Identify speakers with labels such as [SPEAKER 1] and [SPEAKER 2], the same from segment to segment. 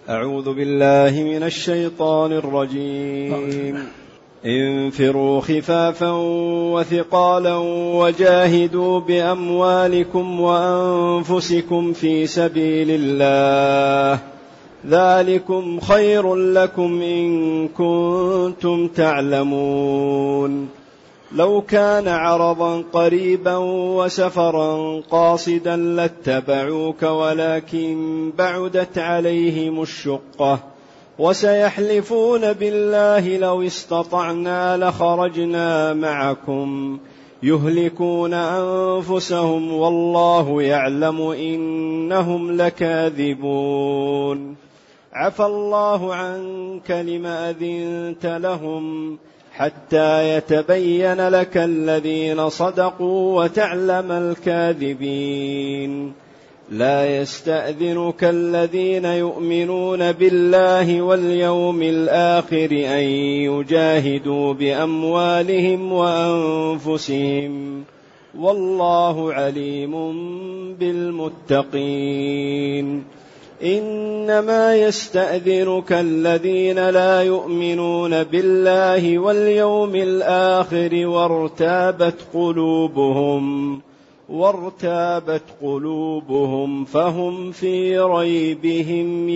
[SPEAKER 1] أعوذ بالله من الشيطان الرجيم. انفروا خفافا وثقالا وجاهدوا بأموالكم وأنفسكم في سبيل الله، ذلكم خير لكم إن كنتم تعلمون. لو كان عرضا قريبا وسفرا قاصدا لاتبعوك ولكن بعدت عليهم الشقة، وسيحلفون بالله لو استطعنا لخرجنا معكم يهلكون أنفسهم والله يعلم إنهم لكاذبون. عفى الله عنك لم أذنت لهم حتى يتبين لك الذين صدقوا وتعلم الكاذبين. لا يستأذنك الذين يؤمنون بالله واليوم الآخر أن يجاهدوا بأموالهم وأنفسهم والله عليم بالمتقين. إنما يستأذنك الذين لا يؤمنون بالله واليوم الآخر وارتابت قلوبهم فهم في ريبهم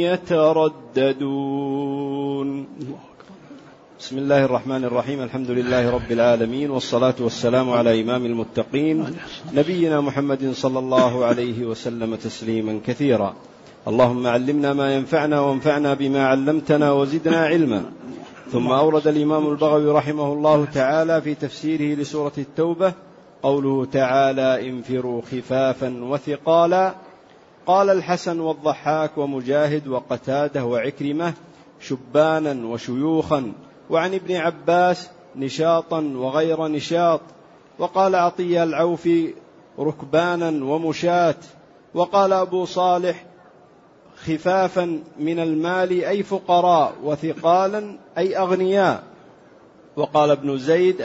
[SPEAKER 1] يترددون. بسم الله الرحمن الرحيم. الحمد لله رب العالمين، والصلاة والسلام على إمام المتقين نبينا محمد صلى الله عليه وسلم تسليما كثيرا. اللهم علمنا ما ينفعنا وانفعنا بما علمتنا وزدنا علما. ثم أورد الإمام البغوي رحمه الله تعالى في تفسيره لسورة التوبة قوله تعالى: انفروا خفافا وثقالا. قال الحسن والضحاك ومجاهد وقتاده وعكرمة: شبانا وشيوخا. وعن ابن عباس: نشاطا وغير نشاط. وقال عطية العوفي: ركبانا ومشاة. وقال أبو صالح: خفافا من المال أي فقراء، وثقالا أي أغنياء. وقال ابن زيد: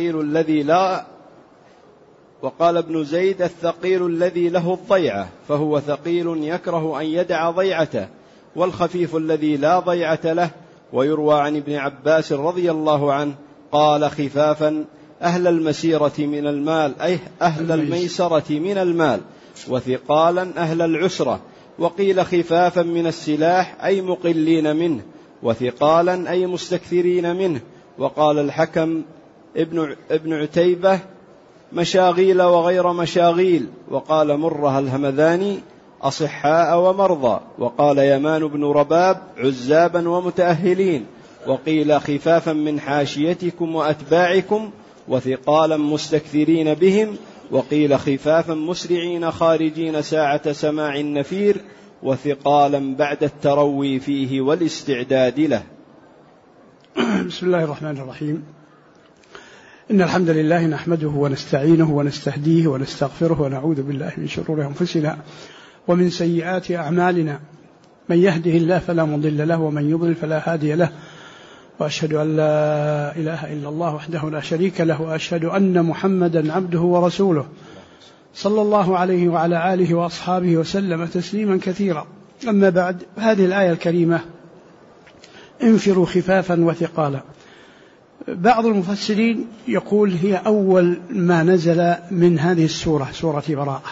[SPEAKER 1] الثقيل الذي له الضيعة، فهو ثقيل يكره أن يدع ضيعته، والخفيف الذي لا ضيعة له. ويروى عن ابن عباس رضي الله عنه قال: خفافا أهل المسيرة من المال أي أهل الميسرة من المال، وثقالا أهل العسرة. وقيل خفافا من السلاح أي مقلين منه، وثقالا أي مستكثرين منه. وقال الحكم ابن عتيبة: مشاغيل وغير مشاغيل. وقال مرة الهمذاني: أصحاء ومرضى. وقال يمان بن رباب: عزابا ومتأهلين. وقيل خفافا من حاشيتكم وأتباعكم، وثقالا مستكثرين بهم. وقيل خفافا مسرعين خارجين ساعة سماع النفير، وثقالا بعد التروي فيه والاستعداد له.
[SPEAKER 2] بسم الله الرحمن الرحيم. إن الحمد لله نحمده ونستعينه ونستهديه ونستغفره ونعوذ بالله من شرور أنفسنا ومن سيئات أعمالنا. من يهده الله فلا مضل له ومن يضلل فلا هادي له. وأشهد أن لا إله إلا الله وحده لا شريك له، وأشهد أن محمدا عبده ورسوله صلى الله عليه وعلى آله وأصحابه وسلم تسليما كثيرا. أما بعد، هذه الآية الكريمة: انفروا خفافا وثقالا. بعض المفسرين يقول هي أول ما نزل من هذه السورة، سورة براءة،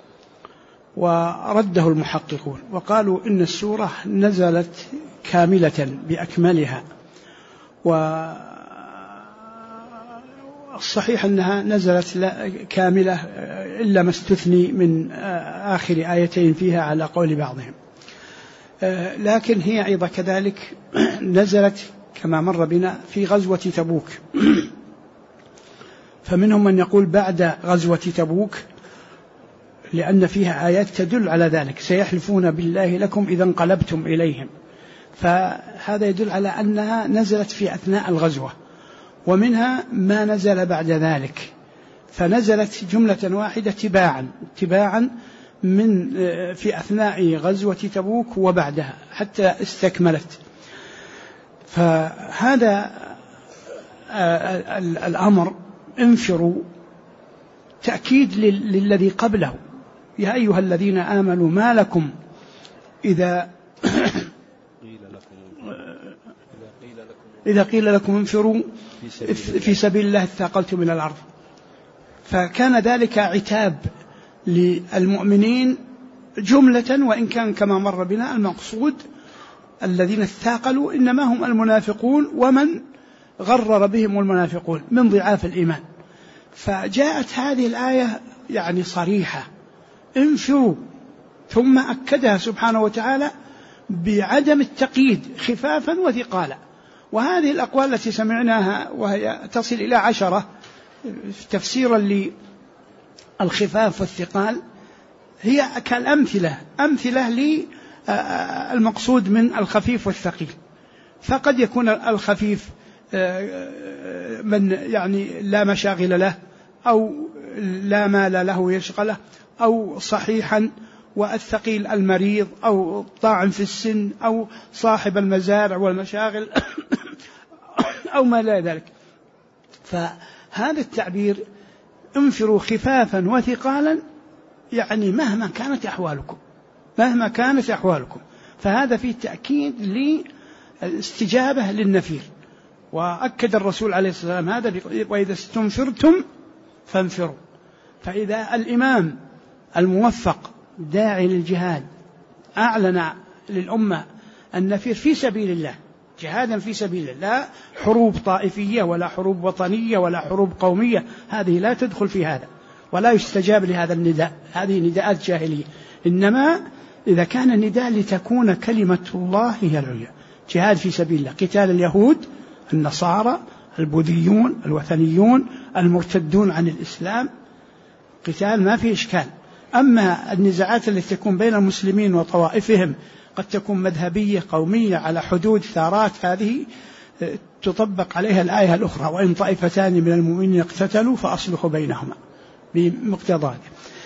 [SPEAKER 2] ورده المحققون وقالوا إن السورة نزلت كاملة بأكملها، والصحيح أنها نزلت كاملة إلا ما استثني من آخر آيتين فيها على قول بعضهم. لكن هي أيضا كذلك نزلت كما مر بنا في غزوة تبوك، فمنهم من يقول بعد غزوة تبوك، لأن فيها آيات تدل على ذلك: سيحلفون بالله لكم إذا انقلبتم إليهم. فهذا يدل على أنها نزلت في أثناء الغزوة. ومنها ما نزل بعد ذلك، فنزلت جملة واحدة تباعا من في أثناء غزوة تبوك وبعدها حتى استكملت. فهذا الأمر انفروا تأكيد للذي قبله: يا أيها الذين آمنوا ما لكم إذا إذا قيل لكم انفروا في سبيل الله اثاقلتم من الأرض. فكان ذلك عتاب للمؤمنين جملة، وإن كان كما مر بنا المقصود الذين اثاقلوا إنما هم المنافقون ومن غرر بهم المنافقون من ضعاف الإيمان. فجاءت هذه الآية يعني صريحة انفروا، ثم أكدها سبحانه وتعالى بعدم التقييد خفافا وثقالا. وهذه الأقوال التي سمعناها وهي تصل إلى 10 تفسيرا للخفاف والثقال هي كالأمثلة، أمثلة للمقصود من الخفيف والثقيل. فقد يكون الخفيف من يعني لا مشاغل له أو لا مال له يشغله أو صحيحا، والثقيل المريض أو طاعن في السن أو صاحب المزارع والمشاغل أو ما لا ذلك. فهذا التعبير انفروا خفافا وثقالا يعني مهما كانت أحوالكم، مهما كانت أحوالكم. فهذا فيه تأكيد للاستجابة للنفير. وأكد الرسول عليه الصلاة والسلام هذا وإذا استنفرتم فانفروا. فإذا الإمام الموفق داعي للجهاد أعلن للأمة النفير في سبيل الله، جهادا في سبيل الله، لا حروب طائفية ولا حروب وطنية ولا حروب قومية، هذه لا تدخل في هذا ولا يستجاب لهذا النداء، هذه نداءات جاهلية. إنما إذا كان النداء لتكون كلمة الله هي العليا، جهاد في سبيل الله، قتال اليهود النصارى البوذيون الوثنيون المرتدون عن الإسلام، قتال ما في إشكال. أما النزاعات التي تكون بين المسلمين وطوائفهم قد تكون مذهبية قومية على حدود ثارات، هذه تطبق عليها الآية الأخرى وإن طائفتان من المؤمنين اقتتلوا فأصلحوا بينهما بمقتضاه.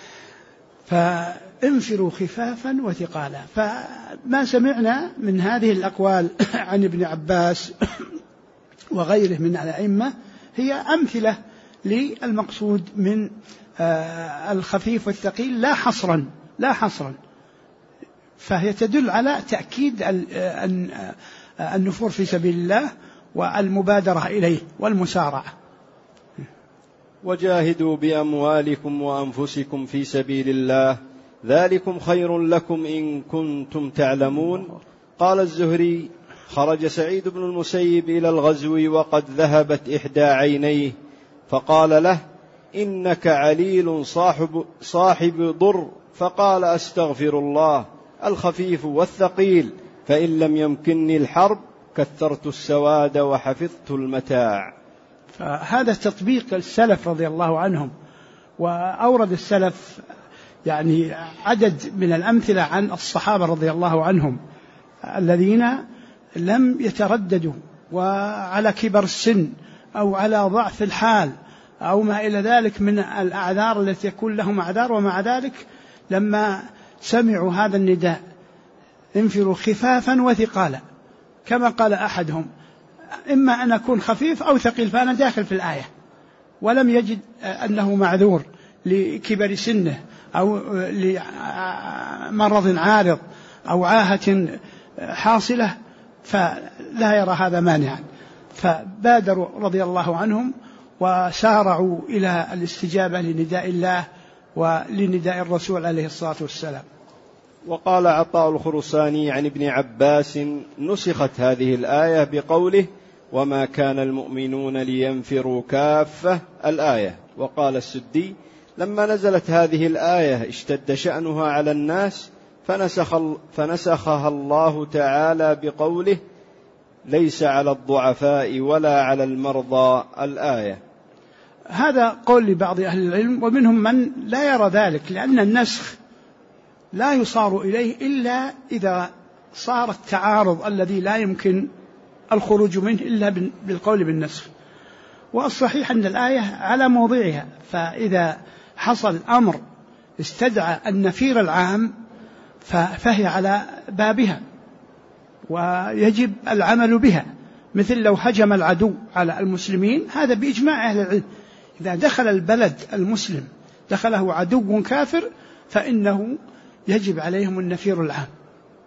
[SPEAKER 2] فانفروا خفافا وثقالا. فما سمعنا من هذه الأقوال عن ابن عباس وغيره من الأئمة هي أمثلة للمقصود من الخفيف والثقيل لا حصرا، فهي تدل على تأكيد النفور في سبيل الله والمبادرة إليه والمسارعة.
[SPEAKER 1] وجاهدوا بأموالكم وأنفسكم في سبيل الله ذلكم خير لكم إن كنتم تعلمون. قال الزهري: خرج سعيد بن المسيب إلى الغزو وقد ذهبت إحدى عينيه، فقال له: إنك عليل صاحب ضر. فقال: أستغفر الله، الخفيف والثقيل، فإن لم يمكنني الحرب كثرت السواد وحفظت المتاع.
[SPEAKER 2] فهذا تطبيق السلف رضي الله عنهم. وأورد السلف يعني عدد من الأمثلة عن الصحابة رضي الله عنهم الذين لم يترددوا، وعلى كبر السن أو على ضعف الحال أو ما إلى ذلك من الأعذار التي يكون لهم أعذار، ومع ذلك لما سمعوا هذا النداء انفروا خفافا وثقالا، كما قال أحدهم: إما أن أكون خفيف أو ثقيل، فأنا داخل في الآية، ولم يجد أنه معذور لكبر سنه أو لمرض عارض أو عاهة حاصلة، فلا يرى هذا مانعا. فبادروا رضي الله عنهم وسارعوا إلى الاستجابة لنداء الله ولنداء الرسول عليه الصلاة والسلام.
[SPEAKER 1] وقال عطاء الخرساني عن ابن عباس: نسخت هذه الآية بقوله: وما كان المؤمنون لينفروا كافة، الآية. وقال السدي: لما نزلت هذه الآية اشتد شأنها على الناس فنسخها الله تعالى بقوله: ليس على الضعفاء ولا على المرضى، الآية.
[SPEAKER 2] هذا قول لبعض أهل العلم، ومنهم من لا يرى ذلك، لأن النسخ لا يصار إليه إلا إذا صار التعارض الذي لا يمكن الخروج منه إلا بالقول بالنسخ. والصحيح أن الآية على موضعها، فإذا حصل أمر استدعى النفير العام فهي على بابها ويجب العمل بها. مثل لو هجم العدو على المسلمين، هذا بإجماع أهل العلم، إذا دخل البلد المسلم دخله عدو كافر فإنه يجب عليهم النفير العام،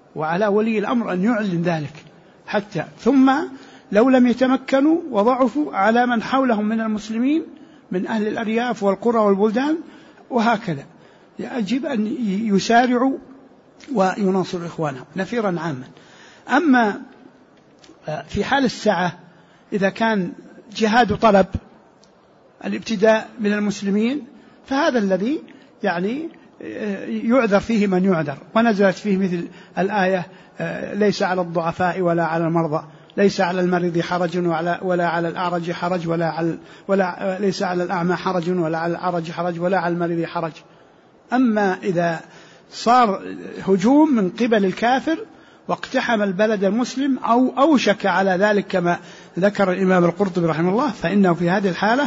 [SPEAKER 2] وعلى ولي الأمر أن يعلن ذلك حتى، ثم لو لم يتمكنوا وضعفوا على من حولهم من المسلمين من أهل الأرياف والقرى والبلدان، وهكذا يجب أن يسارعوا ويناصروا إخوانهم نفيرا عاما. أما في حال السعة إذا كان جهاد طلب الابتداء من المسلمين فهذا الذي يعني يعذر فيه من يعذر، ونزلت فيه مثل الآية ليس على الضعفاء ولا على المرضى، ليس على المريض حرج ولا على الأعرج حرج ولا ليس على الأعمى حرج ولا على الأعرج حرج ولا على المريض حرج. أما إذا صار هجوم من قبل الكافر واقتحم البلد المسلم أو أوشك على ذلك كما ذكر الإمام القرطبي رحمه الله، فإنه في هذه الحالة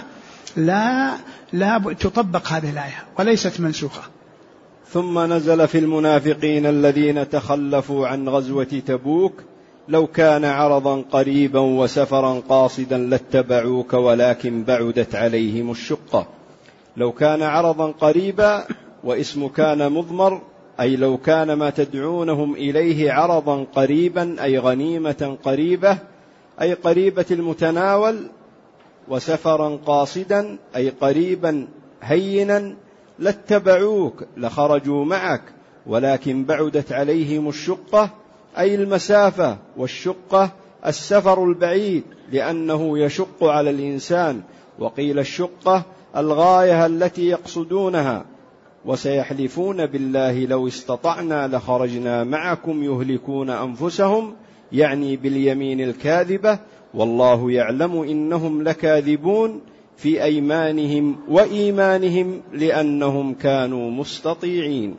[SPEAKER 2] لا تطبق هذه الآية وليست منسوخة.
[SPEAKER 1] ثم نزل في المنافقين الذين تخلفوا عن غزوة تبوك لو كان عرضا قريبا وسفرا قاصدا لاتبعوك ولكن بعدت عليهم الشقة. لو كان عرضا قريبا واسم كان مضمر، أي لو كان ما تدعونهم إليه عرضا قريبا أي غنيمة قريبة أي قريبة المتناول، وسفرا قاصدا أي قريبا هينا لاتبعوك لخرجوا معك ولكن بعدت عليهم الشقة أي المسافة، والشقة السفر البعيد لأنه يشق على الإنسان، وقيل الشقة الغاية التي يقصدونها. وسيحلفون بالله لو استطعنا لخرجنا معكم يهلكون أنفسهم، يعني باليمين الكاذبة، والله يعلم إنهم لكاذبون في أيمانهم وإيمانهم لأنهم كانوا مستطيعين.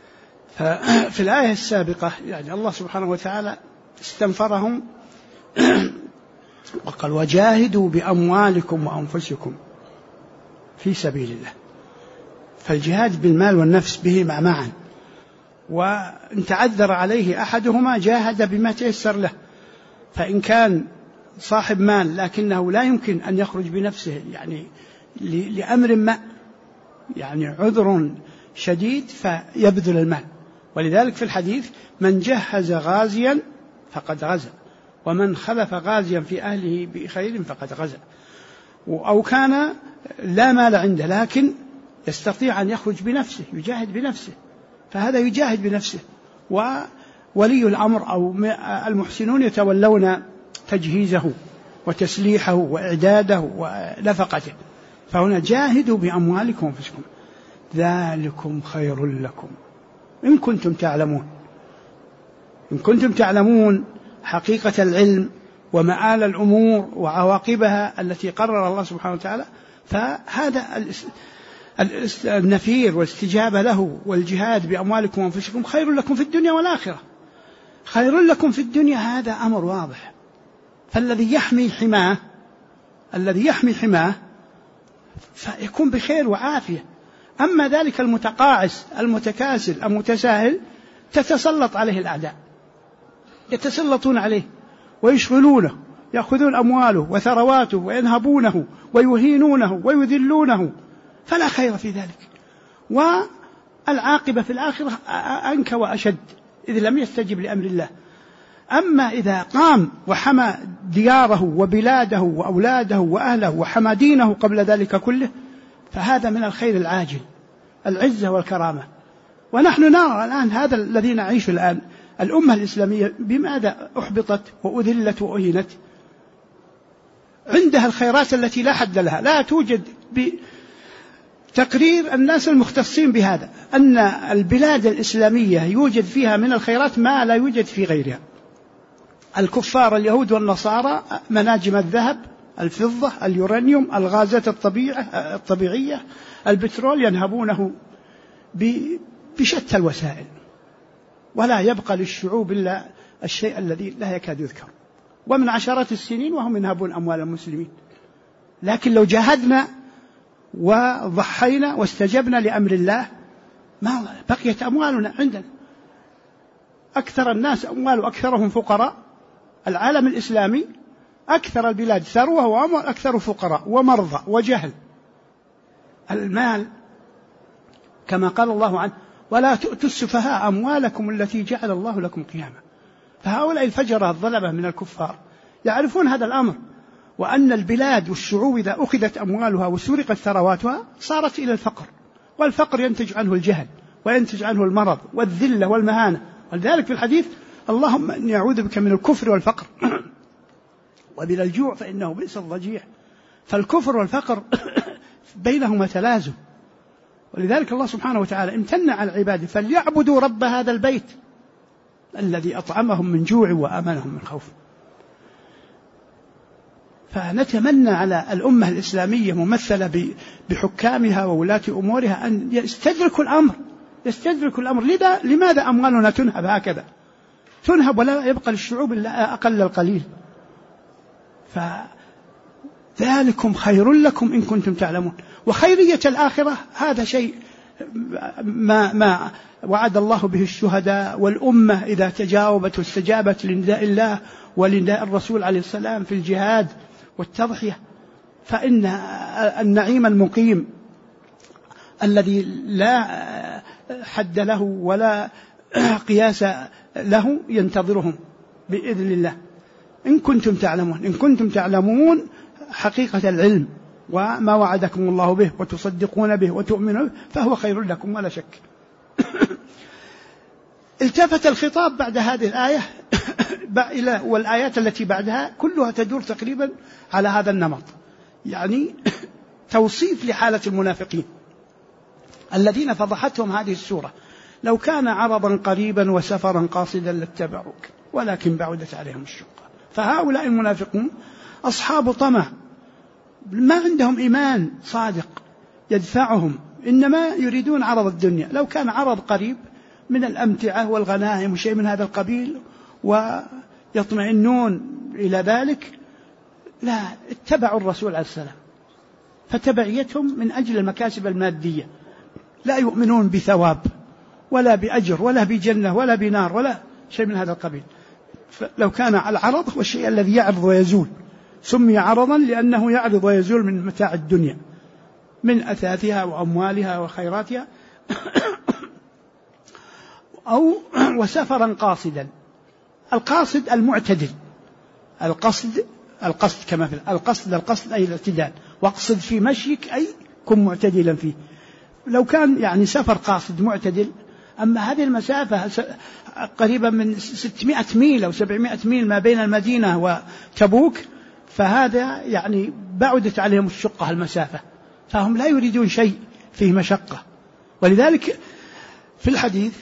[SPEAKER 2] في الآية السابقة يعني الله سبحانه وتعالى استنفرهم وقال وجاهدوا بأموالكم وأنفسكم في سبيل الله، فالجهاد بالمال والنفس بهما معا، وإن تعذر عليه أحدهما جاهد بما تيسر له، فإن كان صاحب مال لكنه لا يمكن أن يخرج بنفسه يعني لأمر ما يعني عذر شديد فيبذل المال. ولذلك في الحديث من جهز غازيا فقد غزا، ومن خلف غازيا في أهله بخير فقد غزا. أو كان لا مال عنده لكن يستطيع أن يخرج بنفسه يجاهد بنفسه، فهذا يجاهد بنفسه، وولي الأمر أو المحسنون يتولون تجهيزه وتسليحه وإعداده ونفقته. فهنا جاهدوا بأموالكم وأنفسكم ذلكم خير لكم إن كنتم تعلمون. إن كنتم تعلمون حقيقة العلم ومآل الأمور وعواقبها التي قرر الله سبحانه وتعالى، فهذا النفير والاستجابة له والجهاد بأموالكم وأنفسكم خير لكم في الدنيا والآخرة. خير لكم في الدنيا هذا أمر واضح، فالذي يحمي حماه فيكون بخير وعافية. أما ذلك المتقاعس المتكاسل المتساهل تتسلط عليه الأعداء، يتسلطون عليه ويشغلونه، يأخذون أمواله وثرواته وينهبونه ويهينونه ويذلونه، فلا خير في ذلك، والعاقبة في الآخرة أنكى وأشد إذ لم يستجب لأمر الله. أما إذا قام وحمى دياره وبلاده وأولاده وأهله وحمى دينه قبل ذلك كله فهذا من الخير العاجل، العزة والكرامة. ونحن نرى الآن هذا الذي نعيش الآن، الأمة الإسلامية بماذا أحبطت وأذلت وأهينت؟ عندها الخيرات التي لا حد لها، لا توجد. بتقرير الناس المختصين بهذا أن البلاد الإسلامية يوجد فيها من الخيرات ما لا يوجد في غيرها. الكفار اليهود والنصارى مناجم الذهب، الفضة، اليورانيوم، الغازات الطبيعية، البترول ينهبونه بشتى الوسائل، ولا يبقى للشعوب إلا الشيء الذي لا يكاد يذكر، ومن عشرات السنين وهم ينهبون أموال المسلمين. لكن لو جاهدنا وضحينا واستجبنا لأمر الله ما بقيت أموالنا عندنا. أكثر الناس أموال وأكثرهم فقراء. العالم الإسلامي أكثر البلاد ثروة وأموال، أكثر فقراء ومرضى وجهل. المال كما قال الله عنه ولا تؤتوا السفهاء أموالكم التي جعل الله لكم قياما. فهؤلاء الفجرة الظلمة من الكفار يعرفون هذا الأمر، وأن البلاد والشعوب إذا أخذت أموالها وسرقت ثرواتها صارت إلى الفقر، والفقر ينتج عنه الجهل وينتج عنه المرض والذلة والمهانة. ولذلك في الحديث اللهم إني أعوذ بك من الكفر والفقر ومن الجوع فإنه بئس الضجيع. فالكفر والفقر بينهما تلازم، ولذلك الله سبحانه وتعالى امتن على العباد فليعبدوا رب هذا البيت الذي أطعمهم من جوع وآمنهم من خوف. فنتمنى على الأمة الإسلامية ممثلة بحكامها وولاة أمورها أن يستدركوا الأمر. لماذا أموالنا تنهب هكذا؟ تنهب ولا يبقى للشعوب إلا أقل القليل. فذلكم خير لكم إن كنتم تعلمون. وخيرية الآخرة هذا شيء ما وعد الله به الشهداء، والأمة إذا تجاوبت واستجابت لنداء الله ولنداء الرسول عليه السلام في الجهاد والتضحية، فإن النعيم المقيم الذي لا حد له ولا قياس له ينتظرهم بإذن الله إن كنتم تعلمون حقيقة العلم وما وعدكم الله به وتصدقون به وتؤمنون به فهو خير لكم ولا شك. التفت الخطاب بعد هذه الآية والآيات التي بعدها كلها تدور تقريبا على هذا النمط، يعني توصيف لحالة المنافقين الذين فضحتهم هذه السورة. لو كان عرضا قريبا وسفرا قاصدا لاتبعوك ولكن بعدت عليهم الشقة. فهؤلاء المنافقون أصحاب طمع، ما عندهم إيمان صادق يدفعهم، إنما يريدون عرض الدنيا. لو كان عرض قريب من الأمتعة والغنائم وشيء من هذا القبيل ويطمئنون إلى ذلك لا اتبعوا الرسول عليه السلام. فتبعيتهم من أجل المكاسب المادية، لا يؤمنون بثواب ولا بأجر ولا بجنة ولا بنار ولا شيء من هذا القبيل. لو كان العرض هو الشيء الذي يعرض ويزول، سمي عرضا لأنه يعرض ويزول من متاع الدنيا من أثاثها وأموالها وخيراتها أو وسفرا قاصدا. القاصد المعتدل، القصد كما في القصد أي الاعتدال، واقصد في مشيك أي كن معتدلا فيه. لو كان يعني سفر قاصد معتدل، أما هذه المسافة قريبا من 600 ميل أو 700 ميل ما بين المدينة وتبوك، فهذا يعني بعدت عليهم الشقة المسافة، فهم لا يريدون شيء فيه مشقة. ولذلك في الحديث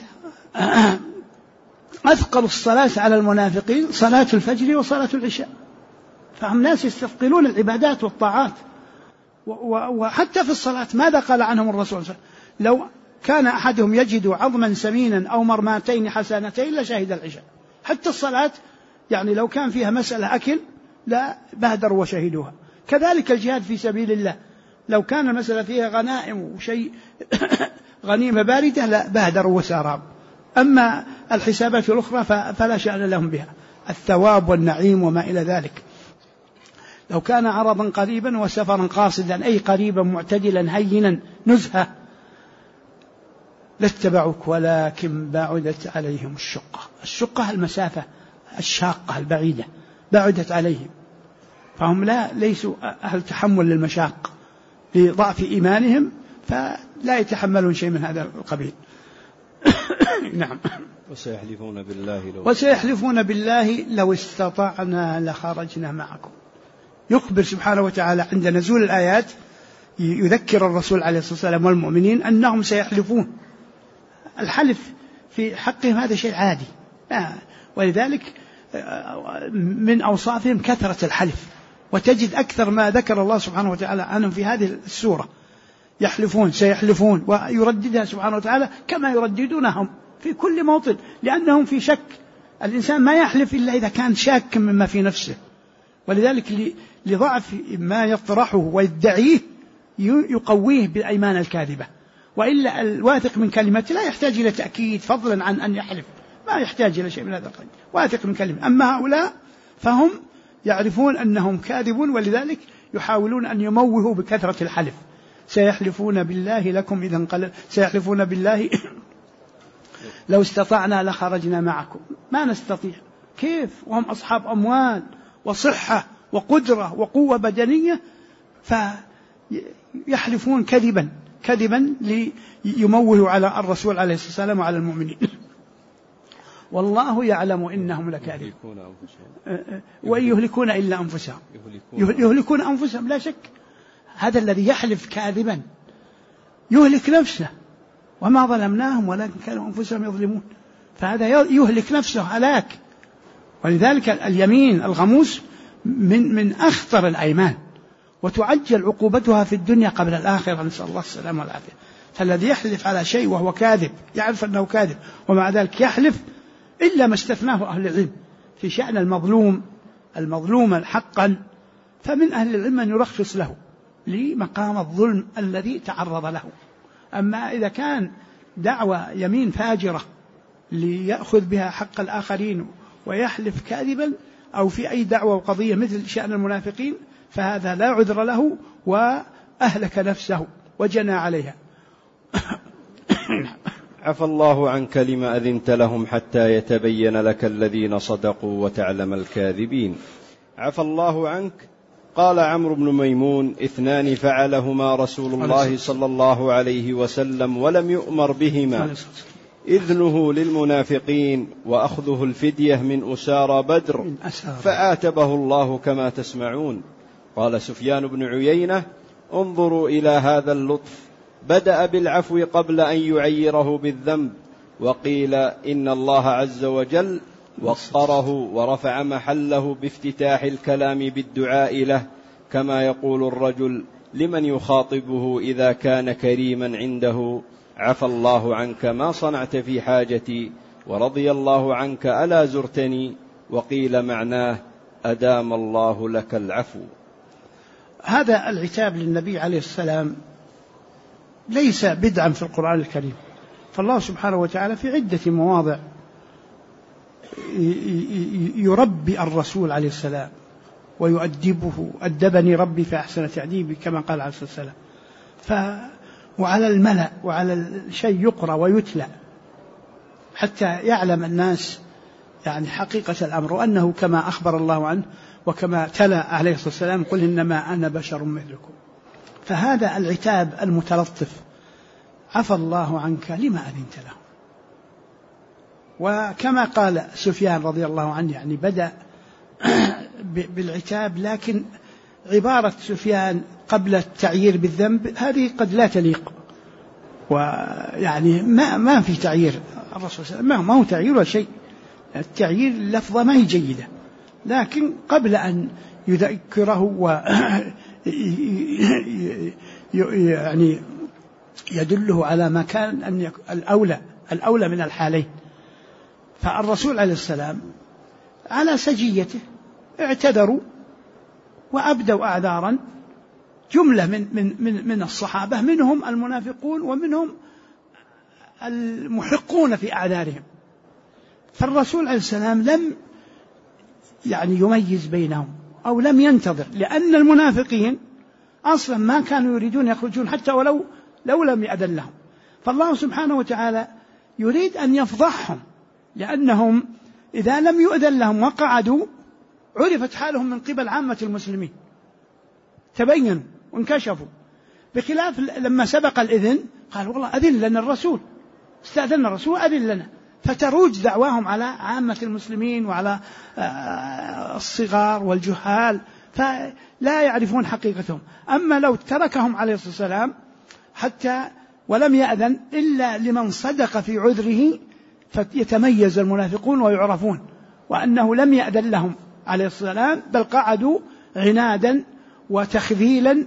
[SPEAKER 2] أثقل الصلاة على المنافقين صلاة الفجر وصلاة العشاء. فهم ناس يستثقلون العبادات والطاعات، وحتى في الصلاة ماذا قال عنهم الرسول؟ لو كان أحدهم يجد عظما سمينا أو مرماتين حسنتين لشهد العشاء. حتى الصلاة يعني لو كان فيها مسألة أكل لا بادروا وشهدوها. كذلك الجهاد في سبيل الله لو كان المسألة فيها غنائم وشيء غنيمة باردة لا بادروا وساروا. أما الحسابات الأخرى فلا شأن لهم بها، الثواب والنعيم وما إلى ذلك. لو كان عرضا قريبا وسفرا قاصدا أي قريبا معتدلا هينا نزهة لاتبعوك ولكن بعدت عليهم الشقة المسافة الشاقة البعيدة بعدت عليهم، فهم ليسوا أهل تحمل للمشاق لضعف إيمانهم، فلا يتحملون شيء من هذا القبيل. نعم. وسيحلفون بالله لو استطعنا لخرجنا معكم. يخبر سبحانه وتعالى عند نزول الآيات يذكر الرسول عليه الصلاة والسلام والمؤمنين أنهم سيحلفون. الحلف في حقهم هذا شيء عادي، ولذلك من أوصافهم كثرة الحلف. وتجد أكثر ما ذكر الله سبحانه وتعالى عنهم في هذه السورة يحلفون سيحلفون، ويرددها سبحانه وتعالى كما يرددونهم في كل موطن، لأنهم في شك. الإنسان ما يحلف إلا إذا كان شاك مما في نفسه، ولذلك لضعف ما يطرحه ويدعيه يقويه بالأيمان الكاذبة. وإلا الواثق من كلمته لا يحتاج إلى تأكيد فضلا عن أن يحلف، ما يحتاج إلى شيء من هذا القبيل، واثق من كلمة. أما هؤلاء فهم يعرفون أنهم كاذبون، ولذلك يحاولون أن يموهوا بكثرة الحلف. سيحلفون بالله لكم إذا سيحلفون بالله لو استطعنا لخرجنا معكم، ما نستطيع. كيف وهم أصحاب أموال وصحة وقدرة وقوة بدنية؟ فيحلفون كذبا ليموهوا على الرسول عليه الصلاة والسلام وعلى المؤمنين. والله يعلم إنهم لكاذبون ويهلكون إلا أنفسهم. يهلكون أنفسهم لا شك. هذا الذي يحلف كاذبا يهلك نفسه، وما ظلمناهم ولكن كانوا أنفسهم يظلمون، فهذا يهلك نفسه هلاك. ولذلك اليمين الغموس من أخطر الأيمان، وتعجل عقوبتها في الدنيا قبل الآخرة، نسأل الله السلامة والعافية. فالذي يحلف على شيء وهو كاذب، يعرف أنه كاذب ومع ذلك يحلف، إلا ما استثناه أهل العلم في شأن المظلوم حقا، فمن أهل العلم أن يرخص له لمقام الظلم الذي تعرض له. أما إذا كان دعوى يمين فاجرة ليأخذ بها حق الآخرين ويحلف كاذبا، أو في أي دعوة وقضية مثل شأن المنافقين، فهذا لا عذر له وأهلك نفسه وجنى عليها.
[SPEAKER 1] عفى الله عنك لما أذنت لهم حتى يتبين لك الذين صدقوا وتعلم الكاذبين. عفى الله عنك. قال عمرو بن ميمون: 2 فعلهما رسول الله صلى الله عليه وسلم ولم يؤمر بهما: إذنه للمنافقين وأخذه الفدية من أسارى بدر، فآتبه الله كما تسمعون. قال سفيان بن عيينة: انظروا إلى هذا اللطف، بدأ بالعفو قبل أن يعيره بالذنب. وقيل إن الله عز وجل وقره ورفع محله بافتتاح الكلام بالدعاء له، كما يقول الرجل لمن يخاطبه إذا كان كريما عنده: عفى الله عنك ما صنعت في حاجتي، ورضي الله عنك ألا زرتني. وقيل معناه: أدام الله لك العفو.
[SPEAKER 2] هذا العتاب للنبي عليه السلام ليس بدعا في القرآن الكريم، فالله سبحانه وتعالى في عدة مواضع يربي الرسول عليه السلام ويؤدبه. أدبني ربي فأحسن تأديبي، كما قال عليه الصلاة والسلام. وعلى الملأ وعلى الشيء يقرأ ويتلى حتى يعلم الناس يعني حقيقة الأمر، وأنه كما أخبر الله عنه وكما تلا عليه الصلاة والسلام: قل إنما أنا بشر مثلكم. فهذا العتاب المتلطف: عفى الله عنك لما أذنت له. وكما قال سفيان رضي الله عنه، يعني بدأ بالعتاب، لكن عبارة سفيان قبل التعيير بالذنب هذه قد لا تليق، ويعني ما في تعيير الرسول صلى الله عليه وسلم، ما هو تعيير ولا شيء. التعيير اللفظة ما هي جيدة، لكن قبل أن يذكره يعني يدله على ما كان أن الأولى من الحالين. فالرسول عليه السلام على سجيته اعتذروا وأبدوا أعذارا جملة من الصحابة، منهم المنافقون ومنهم المحقون في أعذارهم. فالرسول عليه السلام لم يعني يميز بينهم أو لم ينتظر، لأن المنافقين أصلا ما كانوا يريدون يخرجون حتى لو لم يأذن لهم. فالله سبحانه وتعالى يريد أن يفضحهم، لأنهم إذا لم يؤذن لهم وقعدوا عرفت حالهم من قبل عامة المسلمين، تبينوا وانكشفوا. بخلاف لما سبق الإذن قال والله أذن لنا الرسول، استأذن الرسول أذن لنا، فتروج دعواهم على عامة المسلمين وعلى الصغار والجهال، فلا يعرفون حقيقتهم. أما لو تركهم عليه الصلاة والسلام حتى ولم يأذن إلا لمن صدق في عذره، فيتميز المنافقون ويعرفون وأنه لم يأذن لهم عليه الصلاة والسلام، بل قعدوا عنادا وتخذيلا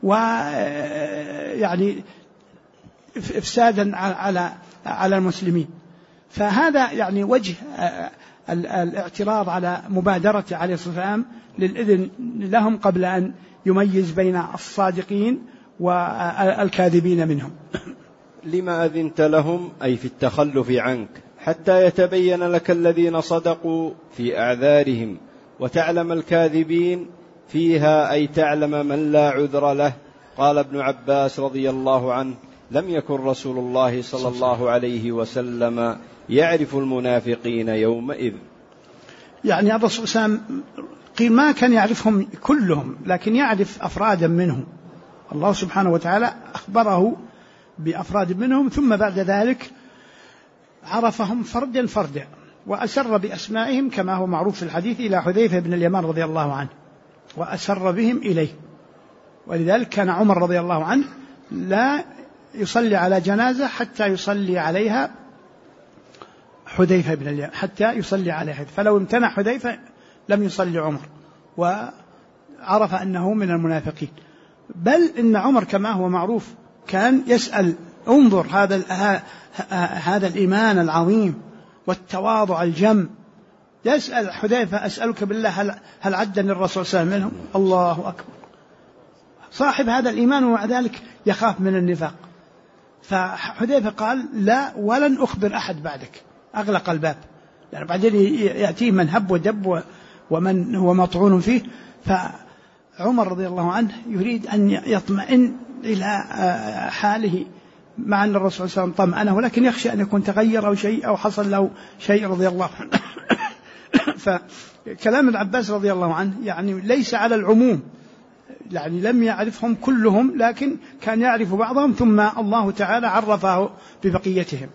[SPEAKER 2] ويعني إفسادا على المسلمين. فهذا يعني وجه الاعتراض على مبادرة عليه الصلاة والسلام للإذن لهم قبل أن يميز بين الصادقين والكاذبين منهم.
[SPEAKER 1] لما أذنت لهم أي في التخلف عنك حتى يتبين لك الذين صدقوا في أعذارهم وتعلم الكاذبين فيها، أي تعلم من لا عذر له. قال ابن عباس رضي الله عنه: لم يكن رسول الله صلى الله عليه وسلم يعرف المنافقين يومئذ.
[SPEAKER 2] يعني الرسول صلى الله عليه وسلم قيل ما كان يعرفهم كلهم، لكن يعرف أفرادا منهم. الله سبحانه وتعالى أخبره بأفراد منهم، ثم بعد ذلك عرفهم فردا فردا وأسر بأسمائهم كما هو معروف في الحديث إلى حذيفة بن اليمان رضي الله عنه، وأسر بهم إليه. ولذلك كان عمر رضي الله عنه لا يصلي على جنازة حتى يصلي عليها حذيفة بن اليمان، حتى يصلي عليها، فلو امتنع حذيفة لم يصلي عمر، وعرف أنه من المنافقين. بل إن عمر كما هو معروف كان يسأل، انظر هذا الإيمان العظيم والتواضع الجم، يسأل حذيفة أسألك بالله هل عدني الرسول صلى الله عليه وسلم منهم؟ الله أكبر، صاحب هذا الإيمان ومع ذلك يخاف من النفاق. فحذيفة قال لا ولن أخبر أحد بعدك، أغلق الباب، يعني بعدين يأتيه من هب ودب ومن هو مطعون فيه. فعمر رضي الله عنه يريد أن يطمئن إلى حاله، مع أن الرسول صلى الله عليه وسلم طمأنه، ولكن يخشى أن يكون تغير أو شيء أو حصل له شيء رضي الله عنه. فكلام العباس رضي الله عنه يعني ليس على العموم، يعني لم يعرفهم كلهم، لكن كان يعرف بعضهم، ثم الله تعالى عرفه ببقيتهم.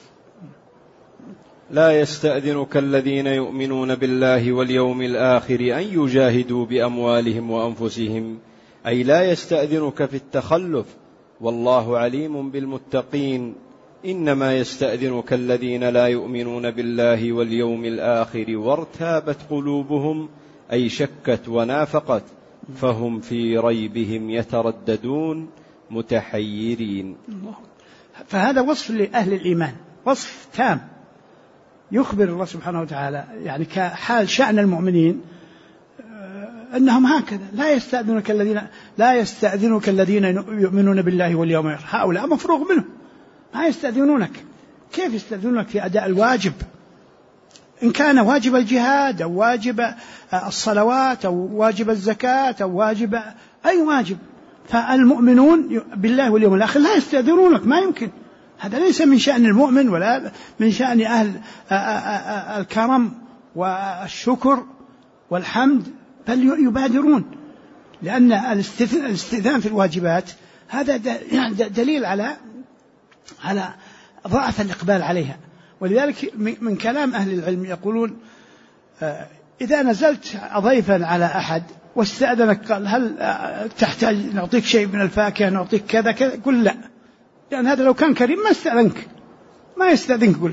[SPEAKER 1] لا يستأذنك الذين يؤمنون بالله واليوم الآخر أن يجاهدوا بأموالهم وأنفسهم، أي لا يستأذنك في التخلف، والله عليم بالمتقين. إنما يستأذنك الذين لا يؤمنون بالله واليوم الآخر وارتابت قلوبهم، أي شكت ونافقت، فهم في ريبهم يترددون متحيرين.
[SPEAKER 2] فهذا وصف لأهل الإيمان، وصف تام يخبر الله سبحانه وتعالى يعني كحال شأن المؤمنين أنهم هكذا. لا يستأذنك الذين يؤمنون بالله واليوم الآخر، هؤلاء مفروغ منهم، ما يستأذنونك. كيف يستأذنونك في أداء الواجب؟ إن كان واجب الجهاد أو واجب الصلوات أو واجب الزكاة أو واجب أي واجب، فالمؤمنون بالله واليوم الآخر لا يستأذنونك، ما يمكن. هذا ليس من شأن المؤمن ولا من شأن أهل الكرم والشكر والحمد، بل يبادرون، لأن الاستئذان في الواجبات هذا دليل على ضعف الإقبال عليها. ولذلك من كلام أهل العلم يقولون إذا نزلت ضيفا على أحد واستأذنك قال هل تحتاج نعطيك شيء من الفاكهة، نعطيك كذا كذا، قل لا، لأن هذا لو كان كريم ما يستأذنك قل.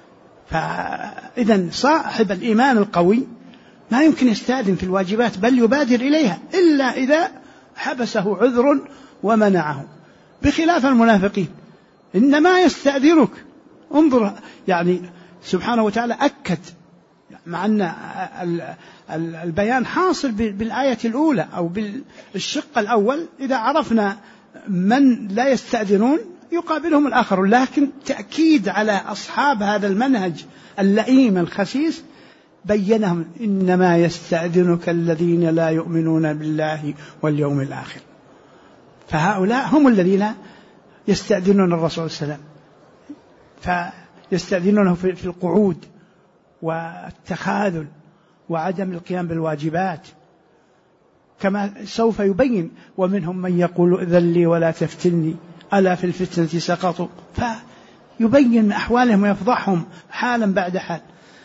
[SPEAKER 2] فإذا صاحب الإيمان القوي ما يمكن يستأذن في الواجبات، بل يبادر إليها إلا إذا حبسه عذر ومنعه، بخلاف المنافقين إنما يستأذنك. انظر يعني سبحانه وتعالى أكد، مع أن البيان حاصل بالآية الأولى أو بالشق الأول، إذا عرفنا من لا يستأذنون يقابلهم الآخر، لكن تأكيد على أصحاب هذا المنهج اللئيم الخسيس بينهم إنما يستأذنك الذين لا يؤمنون بالله واليوم الآخر. فهؤلاء هم الذين يستأذنون الرسول صلى الله عليه وسلم، فيستأذنونه في القعود والتخاذل وعدم القيام بالواجبات، كما سوف يبين. ومنهم من يقول إذن لي ولا تفتني ألا في الفتنة سقطوا، فيبين أحوالهم ويفضحهم حالا بعد حال.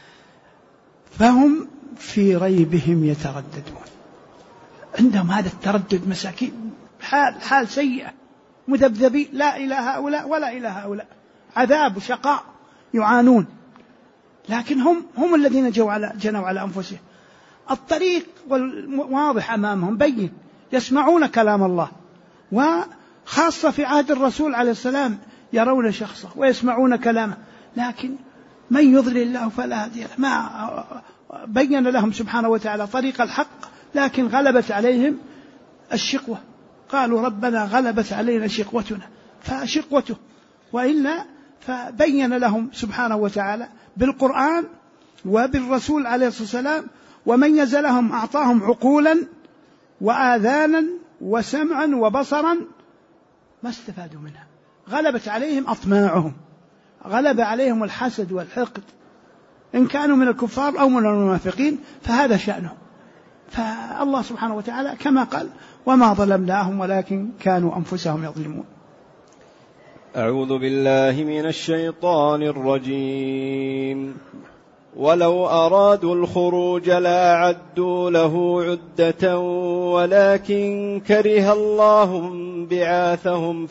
[SPEAKER 2] فهم في ريبهم يترددون، عندهم هذا التردد، مساكين، حال سيئة، مذبذبين، لا إلى هؤلاء ولا إلى هؤلاء، عذاب وشقاء يعانون، لكن هم الذين جنوا على أنفسهم. الطريق واضح أمامهم بين، يسمعون كلام الله، وخاصة في عهد الرسول عليه السلام يرون شخصه ويسمعون كلامه، لكن من يضلل الله فلا هادي له. ما بين لهم سبحانه وتعالى طريق الحق، لكن غلبت عليهم الشقوة، قالوا ربنا غلبت علينا شقوتنا فشقوته، وإلا فبين لهم سبحانه وتعالى بالقرآن وبالرسول عليه الصلاة والسلام، وميز لهم، أعطاهم عقولا وآذانا وسمعا وبصرا ما استفادوا منها، غلبت عليهم أطماعهم، غلب عليهم الحسد والحقد، إن كانوا من الكفار أو من المنافقين فهذا شأنهم. فالله سبحانه وتعالى كما قال: وما ظلمناهم ولكن كانوا أنفسهم يظلمون.
[SPEAKER 1] أعوذ بالله من الشيطان الرجيم. ولو أرادوا الخروج لأعدوا له عدة ولكن كره الله بعاثهم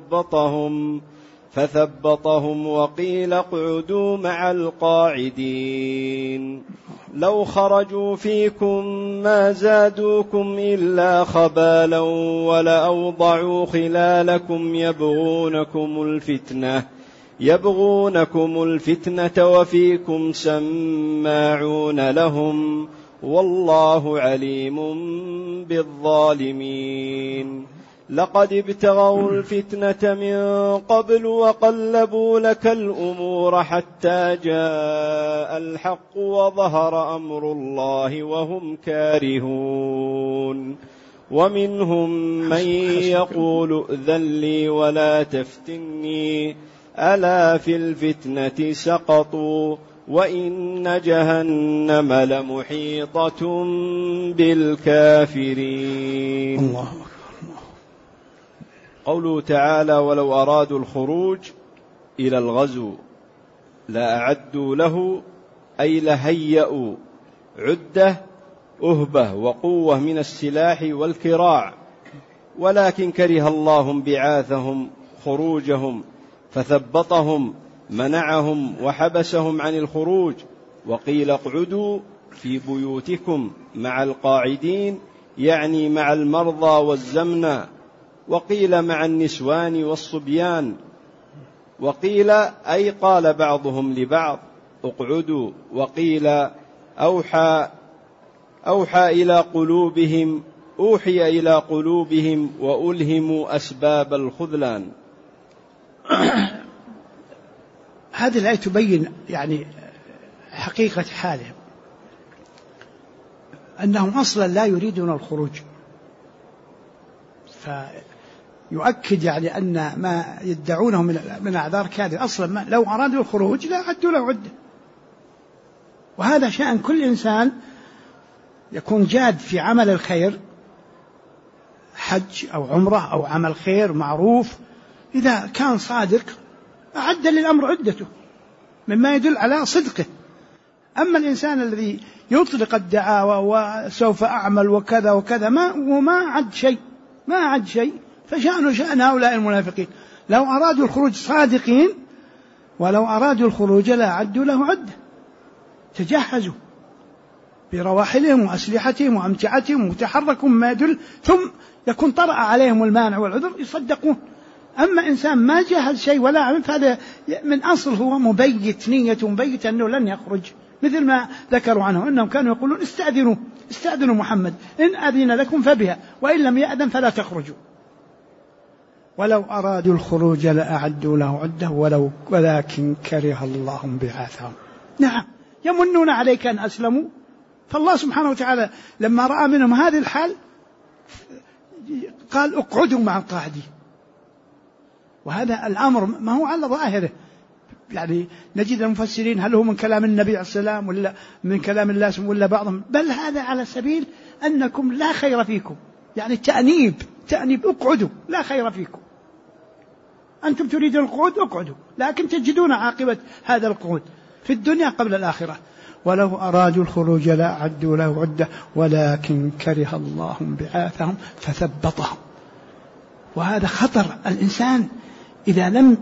[SPEAKER 1] فثبطهم وقيل اقعدوا مع القاعدين. لو خرجوا فيكم ما زادوكم إلا خبالا ولأوضعوا خلالكم يبغونكم الفتنة وفيكم سماعون لهم والله عليم بالظالمين. لقد ابتغوا الفتنة من قبل وقلبوا لك الأمور حتى جاء الحق وظهر أمر الله وهم كارهون. ومنهم من يقول ائذن لي ولا تفتني ألا في الفتنة سقطوا وإن جهنم لمحيطة بالكافرين.
[SPEAKER 2] الله أكبر.
[SPEAKER 1] قوله تعالى: ولو أرادوا الخروج إلى الغزو لأعدوا له، أي لهيئوا عدة أهبة وقوة من السلاح والكراع، ولكن كره الله بعاثهم خروجهم فثبطهم منعهم وحبسهم عن الخروج. وقيل اقعدوا في بيوتكم مع القاعدين، يعني مع المرضى والزمنى، وقيل مع النسوان والصبيان، وقيل أي قال بعضهم لبعض اقعدوا، وقيل أوحي إلى قلوبهم وألهموا أسباب الخذلان.
[SPEAKER 2] هذه الآية تبين يعني حقيقة حالهم، أنهم أصلا لا يريدون الخروج، فيؤكد يعني أن ما يدعونه من أعذار كاذب أصلا لو أرادوا الخروج لا عدوا له عدة. وهذا شأن كل إنسان يكون جاد في عمل الخير، حج أو عمرة أو عمل خير معروف، إذا كان صادق أعد للأمر عدته، مما يدل على صدقه. أما الإنسان الذي يطلق الدعاوى وسوف أعمل وكذا وكذا وما عد شيء فشأنه شأن هؤلاء المنافقين. لو أرادوا الخروج صادقين ولو أرادوا الخروج لا عدوا له عدة، تجهزوا برواحلهم وأسلحتهم وأمتعتهم وتحركوا ما يدل، ثم يكون طرأ عليهم المانع والعذر يصدقون. أما إنسان ما جهز شيء ولا عمل فهذا من أصل هو مبيت نيته، مبيت أنه لن يخرج، مثل ما ذكروا عنه أنهم كانوا يقولون استأذنوا محمد، إن أذن لكم فبها وإن لم يأذن فلا تخرجوا. ولو أرادوا الخروج لأعدوا له عدة ولكن كره الله بعاثهم. نعم، يمنون عليك أن أسلموا، فالله سبحانه وتعالى لما رأى منهم هذه الحال قال اقعدوا مع القاعدين. وهذا الأمر ما هو على ظاهره، يعني نجد المفسرين هل هو من كلام النبي عليه السلام ولا من كلام الله ولا بعضهم، بل هذا على سبيل أنكم لا خير فيكم، يعني تأنيب اقعدوا لا خير فيكم، أنتم تريدون القعود اقعدوا، لكن تجدون عاقبة هذا القعود في الدنيا قبل الآخرة. ولو أرادوا الخروج لا عدوا له عدة ولكن كره الله بعاثهم فثبطهم. وهذا خطر الإنسان إذا لم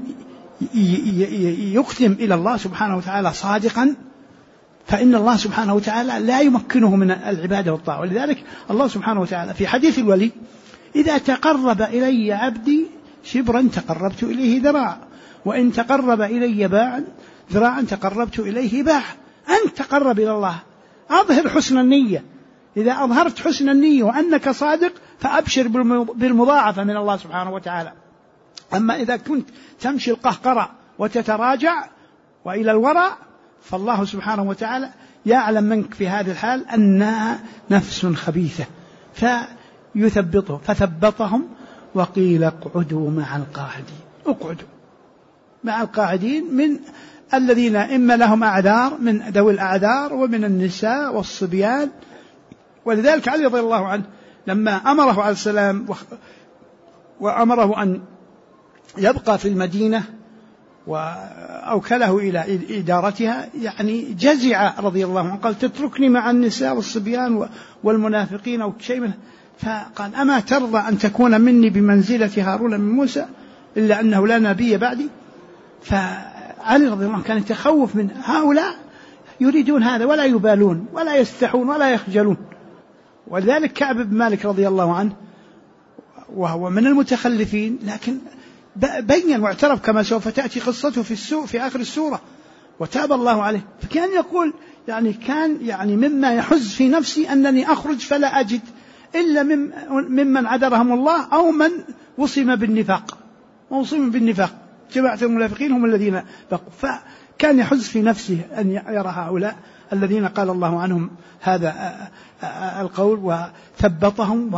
[SPEAKER 2] يقدم إلى الله سبحانه وتعالى صادقا، فإن الله سبحانه وتعالى لا يمكنه من العبادة والطاعة. ولذلك الله سبحانه وتعالى في حديث الولي: إذا تقرب إلي عبدي شبرا تقربت إليه ذراعا، وإن تقرب إلي ذراعا تقربت إليه باعا. أن تقرب إلى الله أظهر حسن النية، إذا أظهرت حسن النية وأنك صادق فأبشر بالمضاعفة من الله سبحانه وتعالى. أما إذا كنت تمشي القهقرة وتتراجع وإلى الوراء فالله سبحانه وتعالى يعلم منك في هذه الحال أنها نفس خبيثة فيثبطهم. فثبطهم وقيل اقعدوا مع القاعدين. اقعدوا مع القاعدين من الذين إما لهم أعذار من ذوي الأعذار ومن النساء والصبيان. ولذلك علي رضي الله عنه لما أمره عليه السلام وأمره أن يبقى في المدينة وأوكله إلى إدارتها يعني جزع رضي الله عنه، قال تتركني مع النساء والصبيان والمنافقين أو شيء منه. فقال أما ترضى أن تكون مني بمنزلة هارون من موسى إلا أنه لا نبي بعدي. فعلي رضي الله عنه كان يتخوف من هؤلاء يريدون هذا ولا يبالون ولا يستحون ولا يخجلون. ولذلك كعب بن مالك رضي الله عنه وهو من المتخلفين لكن بين واعترف كما سوف تأتي قصته في آخر السورة وتاب الله عليه. فكان يقول كان مما يحز في نفسي أنني أخرج فلا أجد إلا ممن عذرهم الله أو من وصم بالنفاق. جماعة المنافقين هم الذين بقوا. فكان يحز في نفسه أن يرى هؤلاء الذين قال الله عنهم هذا القول وثبطهم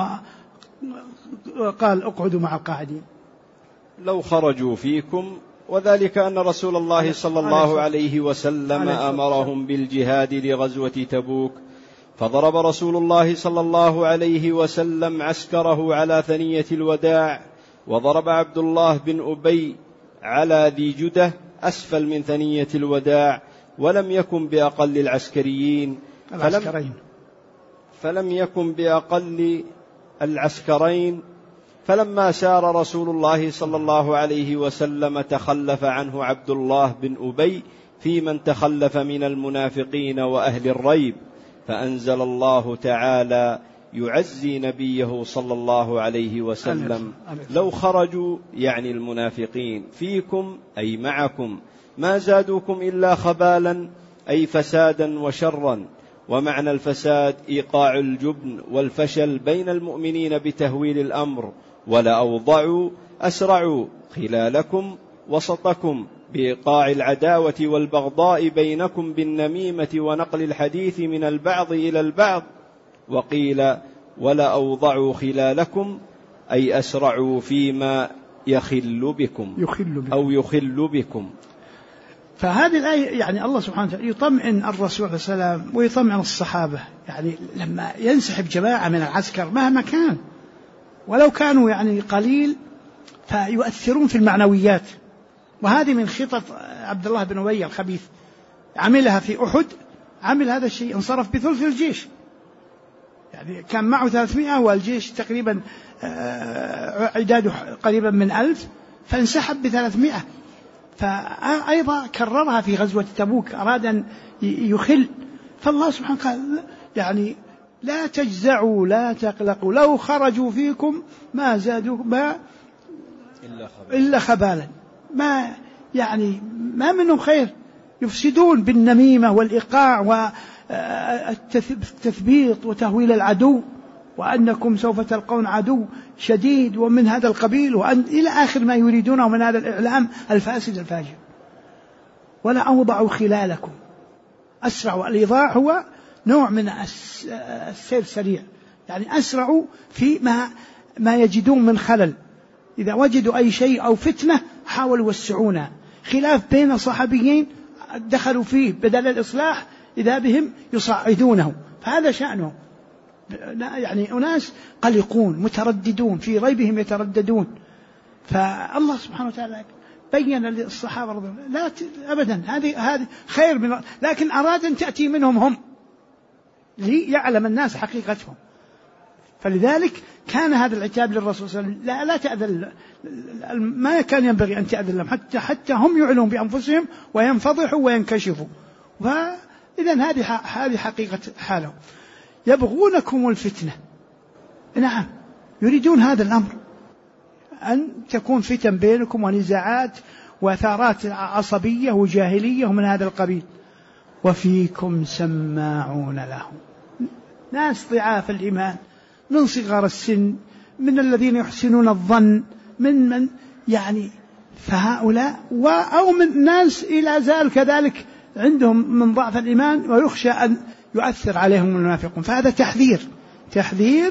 [SPEAKER 2] وقال اقعدوا مع القاعدين.
[SPEAKER 1] لو خرجوا فيكم، وذلك أن رسول الله صلى الله عليه وسلم أمرهم بالجهاد لغزوة تبوك، فضرب رسول الله صلى الله عليه وسلم عسكره على ثنية الوداع، وضرب عبد الله بن أبي على ذي جدة أسفل من ثنية الوداع، ولم يكن بأقل العسكريين فلم يكن بأقل العسكرين. فلما سار رسول الله صلى الله عليه وسلم تخلف عنه عبد الله بن أبي في من تخلف من المنافقين وأهل الريب، فأنزل الله تعالى يعزي نبيه صلى الله عليه وسلم لو خرجوا يعني المنافقين فيكم أي معكم ما زادوكم إلا خبالا أي فسادا وشرا. ومعنى الفساد إيقاع الجبن والفشل بين المؤمنين بتهويل الأمر، ولا أوضعوا أسرعوا خلالكم وسطكم بإيقاع العداوة والبغضاء بينكم بالنميمة ونقل الحديث من البعض إلى البعض. وقيل ولا أوضعوا خلالكم أي أسرعوا فيما يخل بكم.
[SPEAKER 2] فهذه الآية الله سبحانه وتعالى يطمئن الرسول عليه السلام ويطمئن الصحابة لما ينسحب جماعة من العسكر مهما كان ولو كانوا قليل فيؤثرون في المعنويات. وهذه من خطط عبد الله بن أبي الخبيث، عملها في أحد، عمل هذا الشيء، انصرف بثلث الجيش، كان معه 300 والجيش تقريبا عداده قريبا من 1000، فانسحب ب300. فأيضا كررها في غزوة تبوك، أراد أن يخل. فالله سبحانه قال لا تجزعوا لا تقلقوا لو خرجوا فيكم ما زادوكم إلا خبالا، ما منهم خير، يفسدون بالنميمة والإيقاع والتثبيط وتهويل العدو، وأنكم سوف تلقون عدو شديد ومن هذا القبيل إلى آخر ما يريدونه من هذا الإعلام الفاسد الفاجر. ولا أوضعوا خلالكم، أسرعوا، الإيضاع هو نوع من السير سريع، أسرعوا في ما يجدون من خلل، إذا وجدوا أي شيء أو فتنة حاولوا يوسعونها. خلاف بين صحابيين دخلوا فيه بدل الإصلاح إذا بهم يصعدونه، فهذا شأنهم. أناس قلقون مترددون في ريبهم يترددون. فالله سبحانه وتعالى بين للصحابة رضي الله لا أبدا، هذه خير من، لكن أراد أن تأتي منهم هم ليعلم الناس حقيقتهم. فلذلك كان هذا العتاب للرسول صلى الله عليه وسلم، لا تأذن، ما كان ينبغي أن تأذن لهم حتى هم يعلنون بأنفسهم وينفضحوا وينكشفوا. فإذن هذه حقيقة حالهم. يبغونكم الفتنة، نعم يريدون هذا الأمر، أن تكون فتن بينكم ونزاعات وثارات عصبية وجاهلية ومن هذا القبيل. وفيكم سماعون لهم، ناس ضعاف الإيمان من صغار السن، من الذين يحسنون الظن، من فهؤلاء أو من ناس إلى زال كذلك عندهم من ضعف الإيمان ويخشى أن يؤثر عليهم المنافقون. فهذا تحذير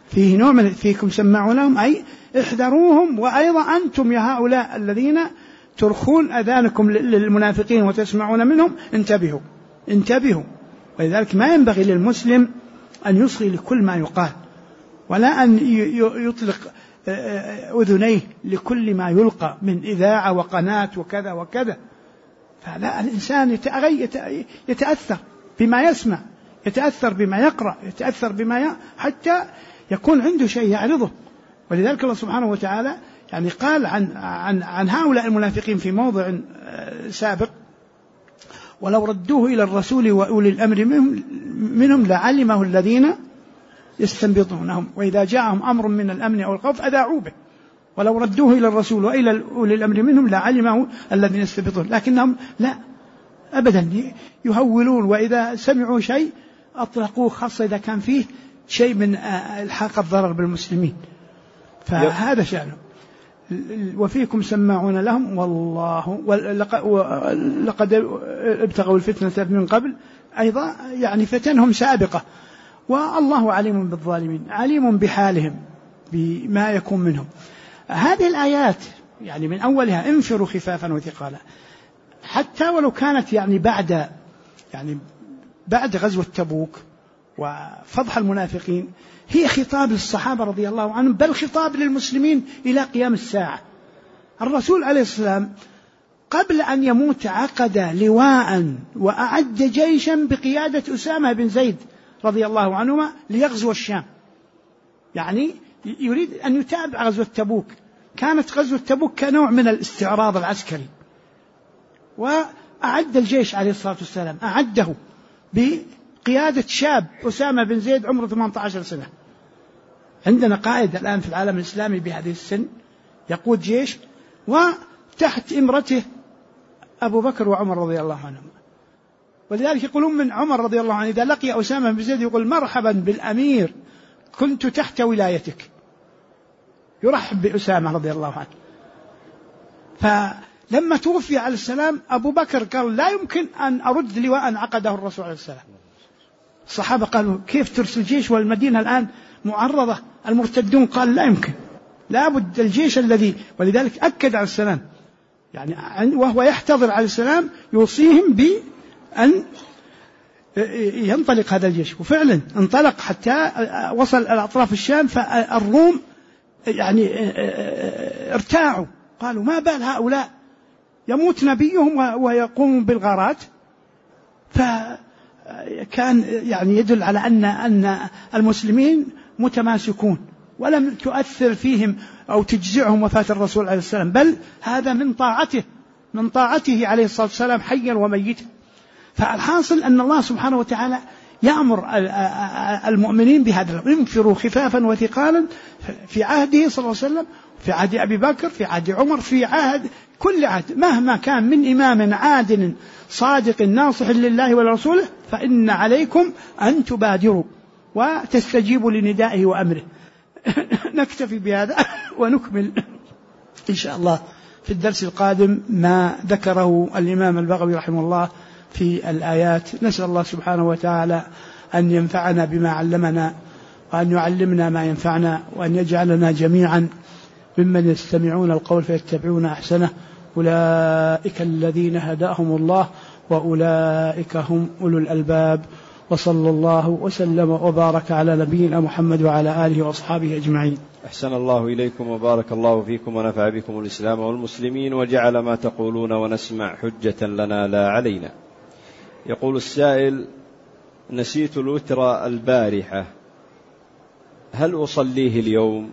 [SPEAKER 2] فيه نوع من فيكم سماعون لهم، أي احذروهم، وأيضا أنتم يا هؤلاء الذين ترخون أذانكم للمنافقين وتسمعون منهم انتبهوا. ولذلك ما ينبغي للمسلم أن يصغي لكل ما يقال، ولا أن يطلق أذنيه لكل ما يلقى من إذاعة وقناة وكذا وكذا. فلا، الإنسان يتأثر بما يسمع، يتأثر بما يقرأ، يتأثر بما حتى يكون عنده شيء يعرضه. ولذلك الله سبحانه وتعالى يعني قال عن هؤلاء المنافقين في موضع سابق: ولو ردوه إلى الرسول وأولي الأمر منهم لعلمه الذين يستنبطونهم وإذا جاءهم أمر من الأمن أو الخوف أذاعوا به ولو ردوه إلى الرسول وإلى أولي الأمر منهم لعلمه الذين يستنبطون. لكنهم لا أبدا يهولون، وإذا سمعوا شيء أطلقوه، خاصة إذا كان فيه شيء من إلحاق الضرر بالمسلمين، فهذا شأنه. وفيكم سماعون لهم والله لقد ابتغوا الفتنة من قبل، أيضا يعني فتنهم سابقة، والله عليم بالظالمين، عليم بحالهم بما يكون منهم. هذه الآيات يعني من أولها انفروا خفافا وثقالا، حتى ولو كانت يعني بعد غزوة تبوك وفضح المنافقين، هي خطاب للصحابة رضي الله عنهم، بل خطاب للمسلمين إلى قيام الساعة. الرسول عليه السلام قبل أن يموت عقد لواء وأعد جيشا بقيادة أسامة بن زيد رضي الله عنهما ليغزو الشام، يعني يريد أن يتابع غزوة تبوك. كانت غزوة تبوك كنوع من الاستعراض العسكري، وأعد الجيش عليه الصلاة والسلام، أعده بقيادة شاب أسامة بن زيد عمره 18 سنة. عندنا قائد الآن في العالم الإسلامي بهذه السن يقود جيش، وتحت إمرته أبو بكر وعمر رضي الله عنهم. ولذلك يقولون من عمر رضي الله عنه إذا لقي أسامة بن زيد يقول: مرحبا بالأمير، كنت تحت ولايتك. يرحب بأسامة رضي الله عنه. فلما توفي عليه السلام أبو بكر قال: لا يمكن أن أرد لواء عقده الرسول عليه السلام. الصحابة قالوا: كيف ترسل جيش والمدينة الآن معرضة المرتدون؟ قال: لا يمكن، لا بد الجيش الذي. ولذلك أكد عليه السلام يعني وهو يحتضر عليه السلام يوصيهم بأن ينطلق هذا الجيش. وفعلا انطلق حتى وصل إلى أطراف الشام، فالروم يعني ارتاعوا، قالوا: ما بال هؤلاء يموت نبيهم ويقومون بالغارات. فكان يعني يدل على أن المسلمين متماسكون، ولم تؤثر فيهم أو تجزعهم وفاة الرسول عليه السلام، بل هذا من طاعته عليه الصلاة والسلام حيا وميتا. فالحاصل أن الله سبحانه وتعالى يأمر المؤمنين بهذا: انفروا خفافا وثقالا، في عهده صلى الله عليه وسلم، في عهد أبي بكر، في عهد عمر، في عهد كل عهد، مهما كان من إمام عادل صادق ناصح لله ولرسوله، فإن عليكم أن تبادروا وتستجيبوا لندائه وأمره. نكتفي بهذا ونكمل إن شاء الله في الدرس القادم ما ذكره الإمام البغوي رحمه الله في الآيات. نسأل الله سبحانه وتعالى أن ينفعنا بما علمنا، وأن يعلمنا ما ينفعنا، وأن يجعلنا جميعا ممن يستمعون القول فيتبعون أحسنه. أولئك الذين هداهم الله وأولئك هم أولو الألباب. وصلى الله وسلم وبارك على نبينا محمد وعلى آله وأصحابه أجمعين.
[SPEAKER 1] أحسن الله إليكم وبارك الله فيكم ونفع بكم الإسلام والمسلمين، وجعل ما تقولون ونسمع حجة لنا لا علينا. يقول السائل: نسيت الوتر البارحة، هل أصليه اليوم؟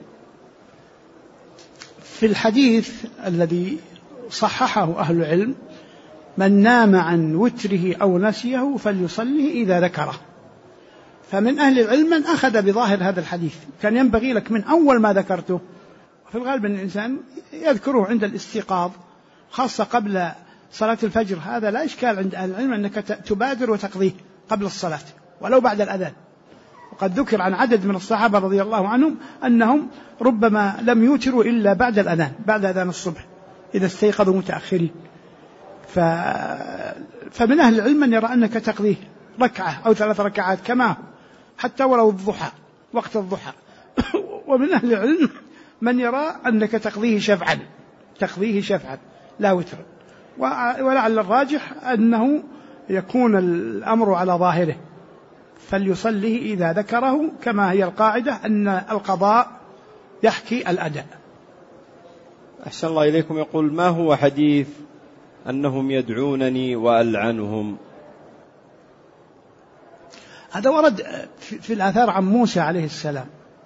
[SPEAKER 2] في الحديث الذي صححه أهل العلم: من نام عن وتره أو نسيه فليصليه إذا ذكره. فمن أهل العلم من أخذ بظاهر هذا الحديث. كان ينبغي لك من أول ما ذكرته، في الغالب أن الإنسان يذكره عند الاستيقاظ، خاصة قبل صلاة الفجر. هذا لا إشكال عند أهل العلم أنك تبادر وتقضيه قبل الصلاة ولو بعد الأذان. وقد ذكر عن عدد من الصحابة رضي الله عنهم أنهم ربما لم يوتروا إلا بعد الأذان، بعد أذان الصبح إذا استيقظوا متأخرين. فمن أهل العلم من يرى أنك تقضيه ركعة أو 3 ركعات كما هو، حتى ولو الضحى، وقت الضحى. ومن أهل العلم من يرى أنك تقضيه شفعا لا وتر، ولعل الراجح أنه يكون الأمر على ظاهره، فليصليه إذا ذكره، كما هي القاعدة أن القضاء يحكي الأداء.
[SPEAKER 1] أحسن الله إليكم. يقول: ما هو حديث أنهم يدعونني وألعنهم؟
[SPEAKER 2] هذا ورد في الآثار عن موسى عليه السلام،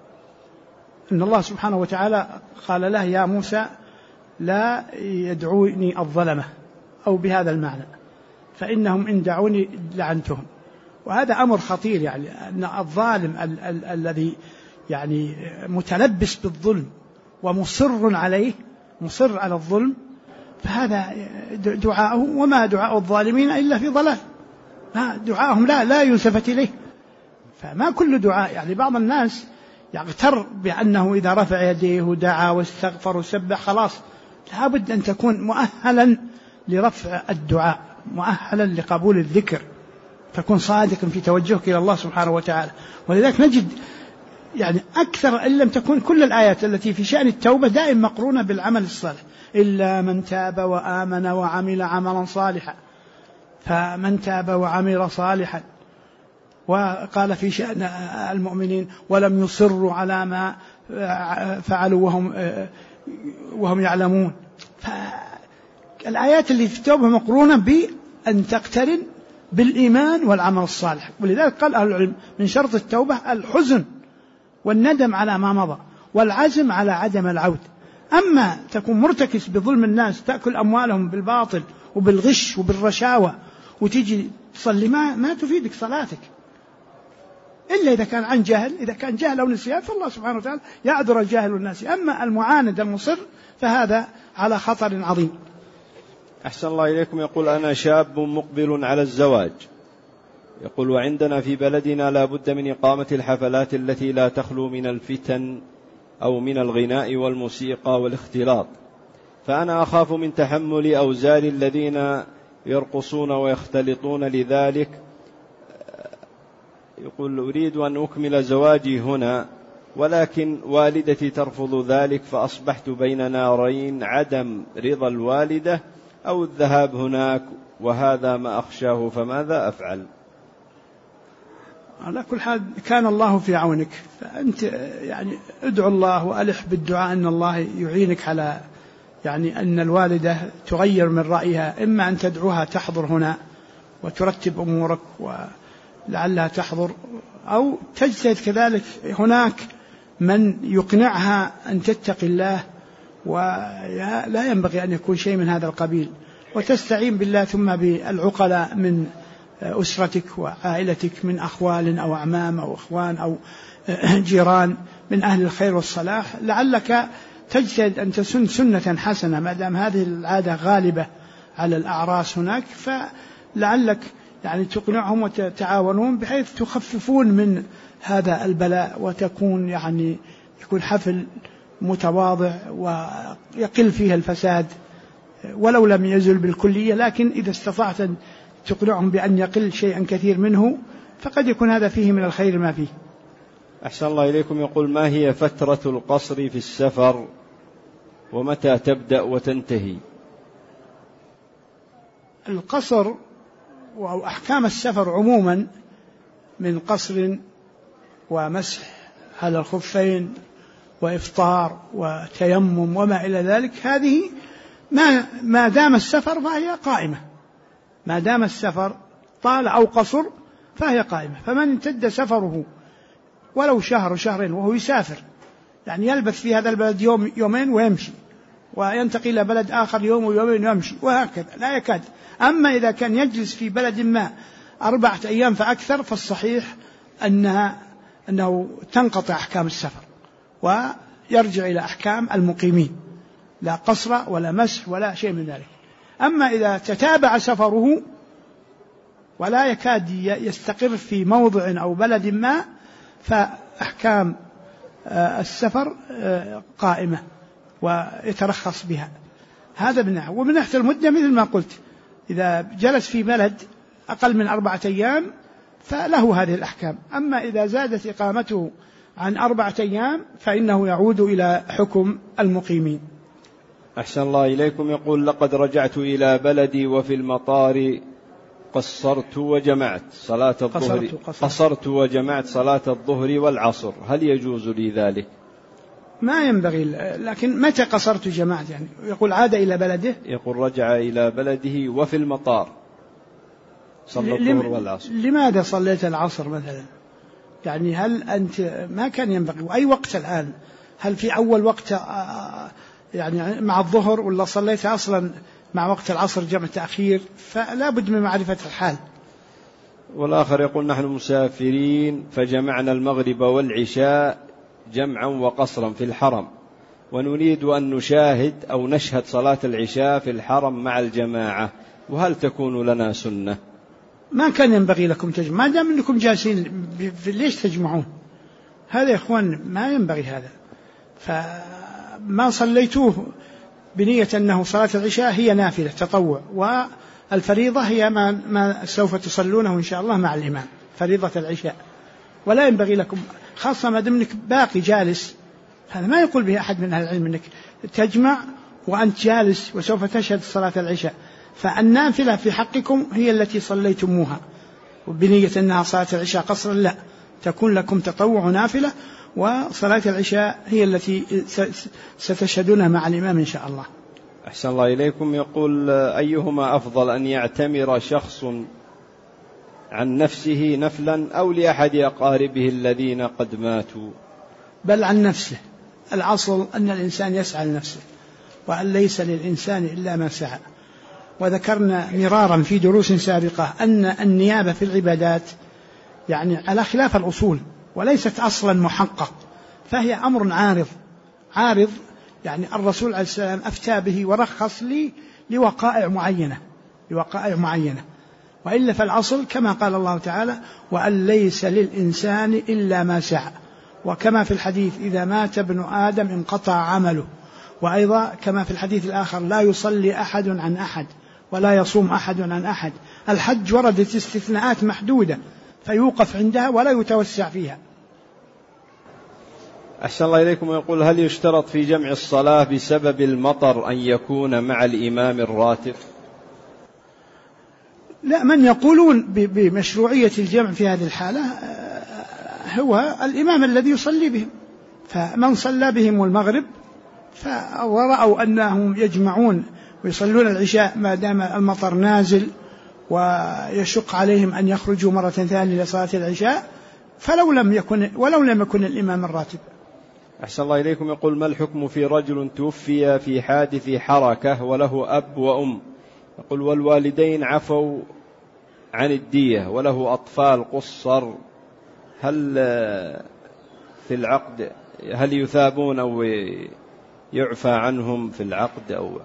[SPEAKER 2] إن الله سبحانه وتعالى قال له: يا موسى لا يدعوني الظلمة، أو بهذا المعنى، فإنهم إن دعوني لعنتهم. وهذا أمر خطير، يعني أن الظالم الذي يعني متلبس بالظلم ومصر عليه، مصر على الظلم، فهذا دعاءه، وما دعاء الظالمين إلا في ضلال، دعاءهم لا يلتفت إليه. فما كل دعاء، يعني بعض الناس يغتر بأنه إذا رفع يديه ودعا واستغفر وسبح خلاص، لابد أن تكون مؤهلا لرفع الدعاء، مؤهلا لقبول الذكر، تكون صادقا في توجهك إلى الله سبحانه وتعالى. ولذلك نجد يعني أكثر إن لم تكن كل الآيات التي في شأن التوبة دائما مقرونة بالعمل الصالح: إلا من تاب وآمن وعمل عملا صالحا. فمن تاب وعمل صالحا، وقال في شأن المؤمنين: ولم يصروا على ما فعلوا وهم يعلمون. فالآيات اللي في التوبة مقرونة بأن تقترن بالإيمان والعمل الصالح. ولذلك قال أهل العلم: من شرط التوبة الحزن والندم على ما مضى والعزم على عدم العود. أما تكون مرتكز بظلم الناس، تأكل أموالهم بالباطل وبالغش وبالرشاوى، وتيجي تصلي، ما تفيدك صلاتك إلا إذا كان عن جهل. إذا كان جهل أو نسيان فالله سبحانه وتعالى يعذر الجاهل والناس. أما المعاند المصر فهذا على خطر عظيم.
[SPEAKER 1] أحسن الله إليكم. يقول: أنا شاب مقبل على الزواج. يقول: وعندنا في بلدنا لا بد من إقامة الحفلات التي لا تخلو من الفتن أو من الغناء والموسيقى والاختلاط، فأنا أخاف من تحمل أوزار الذين يرقصون ويختلطون لذلك. يقول: أريد أن أكمل زواجي هنا، ولكن والدتي ترفض ذلك، فأصبحت بين نارين: عدم رضا الوالدة أو الذهاب هناك، وهذا ما أخشاه، فماذا أفعل؟
[SPEAKER 2] على كل حال كان الله في عونك، فأنت يعني ادعو الله وألح بالدعاء أن الله يعينك على يعني أن الوالدة تغير من رأيها، إما أن تدعوها تحضر هنا وترتب أمورك ولعلها تحضر، أو تجتهد كذلك هناك من يقنعها أن تتقي الله، ولا ينبغي أن يكون شيء من هذا القبيل، وتستعين بالله ثم بالعقلاء من أسرتك وعائلتك، من أخوال أو أعمام أو أخوان أو جيران من أهل الخير والصلاح، لعلك تجتهد أن تسن سنة حسنة ما دام هذه العادة غالبة على الأعراس هناك، فلعلك يعني تقنعهم وتتعاونون بحيث تخففون من هذا البلاء، وتكون يعني يكون حفل متواضع ويقل فيها الفساد، ولو لم يزل بالكلية، لكن إذا استطعت أن تقنعهم بأن يقل شيئا كثير منه فقد يكون هذا فيه من الخير ما فيه.
[SPEAKER 1] أحسن الله إليكم. يقول: ما هي فترة القصر في السفر، ومتى تبدأ وتنتهي؟
[SPEAKER 2] القصر وأحكام السفر عموما من قصر ومسح على الخفين وإفطار وتيمم وما إلى ذلك، هذه ما دام السفر فهي قائمة، ما دام السفر طال أو قصر فهي قائمة. فمن امتد سفره ولو شهر شهرين وهو يسافر، يعني يلبث في هذا البلد يوم يومين ويمشي، وينتقل إلى بلد آخر يوم ويومين ويمشي، وهكذا لا يكاد. أما إذا كان يجلس في بلد ما 4 أيام فأكثر، فالصحيح أنه تنقطع أحكام السفر ويرجع إلى أحكام المقيمين، لا قصر ولا مسح ولا شيء من ذلك. أما إذا تتابع سفره ولا يكاد يستقر في موضع أو بلد ما، فأحكام السفر قائمة ويترخص بها. هذا من ناحية. ومن ناحية المدة مثل ما قلت، إذا جلس في بلد أقل من 4 أيام فله هذه الأحكام. أما إذا زادت إقامته عن 4 أيام فإنه يعود إلى حكم المقيمين.
[SPEAKER 1] أحسن الله إليكم. يقول: لقد رجعت إلى بلدي وفي المطار قصرت وجمعت صلاة الظهر والعصر، هل يجوز لي ذلك؟
[SPEAKER 2] ما ينبغي، لكن متى قصرت جماعة؟ يعني يقول عاد إلى بلده،
[SPEAKER 1] يقول رجع إلى بلده وفي المطار صلى الظهر والعصر.
[SPEAKER 2] لماذا صليت العصر مثلا؟ يعني هل أنت ما كان ينبغي؟ وأي وقت الآن؟ هل في أول وقت يعني مع الظهر، ولا صليت أصلا مع وقت العصر جمع تأخير؟ فلا بد من معرفة الحال.
[SPEAKER 1] والآخر يقول: نحن مسافرين فجمعنا المغرب والعشاء جمعا وقصرا في الحرم، ونريد أن نشاهد أو نشهد صلاة العشاء في الحرم مع الجماعة، وهل تكون لنا سنة؟
[SPEAKER 2] ما كان ينبغي لكم تجمع، ما دام أنكم جالسين ليش تجمعون؟ هذا يا إخوان ما ينبغي هذا. فما صليتوه بنية أنه صلاة العشاء هي نافلة تطوع، والفريضة هي ما سوف تصلونه إن شاء الله مع الإمام، فريضة العشاء. ولا ينبغي لكم، خاصة ما دام أنك باقي جالس، هذا ما يقول به أحد من أهل العلم أنك تجمع وأنت جالس وسوف تشهد صلاة العشاء. فالنافلة في حقكم هي التي صليتموها وبنية أنها صلاة العشاء قصرا، لا، تكون لكم تطوع نافلة، وصلاة العشاء هي التي ستشهدونها مع الإمام إن شاء الله.
[SPEAKER 1] أحسن الله إليكم. يقول: أيهما أفضل، أن يعتمر شخص عن نفسه نفلا أو لأحد أقاربه الذين قد ماتوا؟
[SPEAKER 2] بل عن نفسه. الأصل أن الإنسان يسعى لنفسه، وأن ليس للإنسان إلا ما سعى. وذكرنا مرارا في دروس سابقة أن النيابة في العبادات يعني على خلاف الأصول، وليست أصلا محقق، فهي أمر عارض. يعني الرسول عليه السلام أفتى به ورخص لوقائع معينة، وإلا فالأصل كما قال الله تعالى: وأن ليس للإنسان إلا ما سعى. وكما في الحديث: إذا مات ابن آدم انقطع عمله. وأيضا كما في الحديث الآخر: لا يصلي أحد عن أحد ولا يصوم أحد عن أحد. الحج وردت استثناءات محدودة فيوقف عندها ولا يتوسع فيها.
[SPEAKER 1] أحسن الله إليكم. يقول: هل يشترط في جمع الصلاة بسبب المطر أن يكون مع الإمام الراتب؟
[SPEAKER 2] لا، من يقولون بمشروعية الجمع في هذه الحالة هو الإمام الذي يصلي بهم. فمن صلى بهم المغرب ورأوا أنهم يجمعون ويصلون العشاء ما دام المطر نازل ويشق عليهم أن يخرجوا مرة ثانية لصلاة العشاء، ولو لم يكن الإمام الراتب.
[SPEAKER 1] أحسن الله إليكم. يقول: ما الحكم في رجل توفي في حادث حركة وله أب وأم؟ يقول: والوالدين عفوا عن الدية وله أطفال قصر، هل في العقد هل يثابون أو يعفى عنهم في العقد أو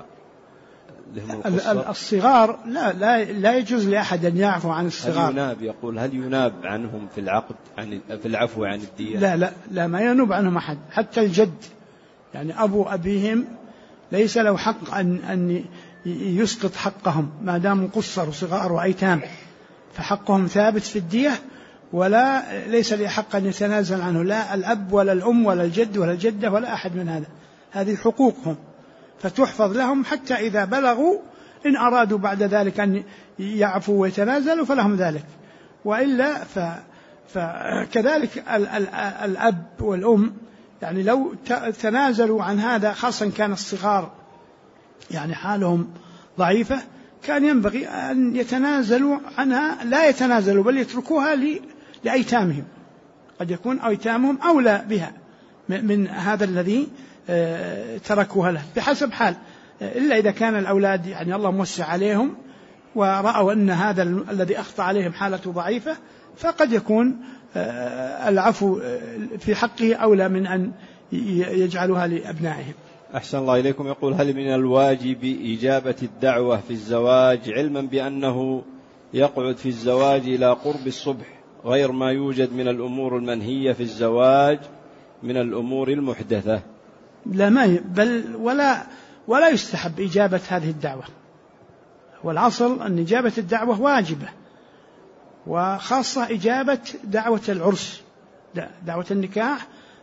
[SPEAKER 2] الصغار؟ لا يجوز لأحد أن يعفو عن الصغار.
[SPEAKER 1] هل يناب؟ يقول: هل يناب عنهم في العقد في العفو عن الدية؟
[SPEAKER 2] لا ما ينوب عنهم أحد، حتى الجد. يعني أبو أبيهم ليس له حق أن يسقط حقهم ما داموا قصر وصغار وأيتام، فحقهم ثابت في الدية، ولا ليس له حق أن يتنازل عنه لا الأب ولا الأم ولا الجد ولا الجدة ولا أحد من هذا. هذه حقوقهم فتحفظ لهم حتى إذا بلغوا، إن أرادوا بعد ذلك أن يعفوا ويتنازلوا فلهم ذلك، وإلا فكذلك الأب والأم يعني لو تنازلوا عن هذا، خاصة كان الصغار يعني حالهم ضعيفة، كان ينبغي أن يتنازلوا عنها، لا يتنازلوا بل يتركوها لأيتامهم. قد يكون أيتامهم أولى بها من هذا الذي تركوها له بحسب حال، إلا إذا كان الأولاد يعني الله موسع عليهم ورأوا أن هذا الذي أخطأ عليهم حالته ضعيفة، فقد يكون العفو في حقه أولى من أن يجعلوها لأبنائهم.
[SPEAKER 1] أحسن الله إليكم. يقول: هل من الواجب إجابة الدعوة في الزواج، علما بأنه يقعد في الزواج إلى قرب الصبح غير ما يوجد من الأمور المنهية في الزواج من الأمور المحدثة؟
[SPEAKER 2] لا، بل ولا يستحب إجابة هذه الدعوة. والأصل أن إجابة الدعوة واجبة، وخاصة إجابة دعوة العرس. دعوة النكاح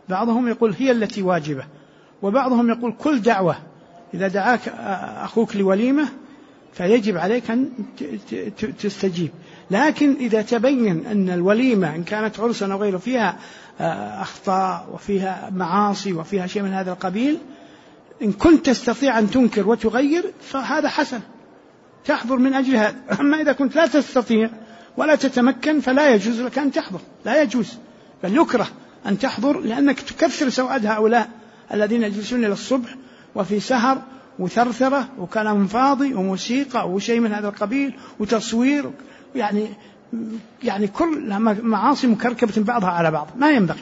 [SPEAKER 2] بعضهم يقول هي التي واجبة، وبعضهم يقول كل دعوة إذا دعاك أخوك لوليمة فيجب عليك أن تستجيب. لكن إذا تبين أن الوليمة إن كانت عرسا أو غيره فيها أخطاء وفيها معاصي وفيها شيء من هذا القبيل، إن كنت تستطيع أن تنكر وتغير فهذا حسن، تحضر من أجل هذا. أما إذا كنت لا تستطيع ولا تتمكن فلا يجوز لك أن تحضر، لا يجوز، بل يكره أن تحضر، لأنك تكثر سواد هؤلاء الذين يجلسون إلى الصبح وفي سهر وثرثرة وكلام فاضي وموسيقى وشيء من هذا القبيل وتصوير، يعني كل معاصي مكركبة بعضها على بعض، ما ينبغي.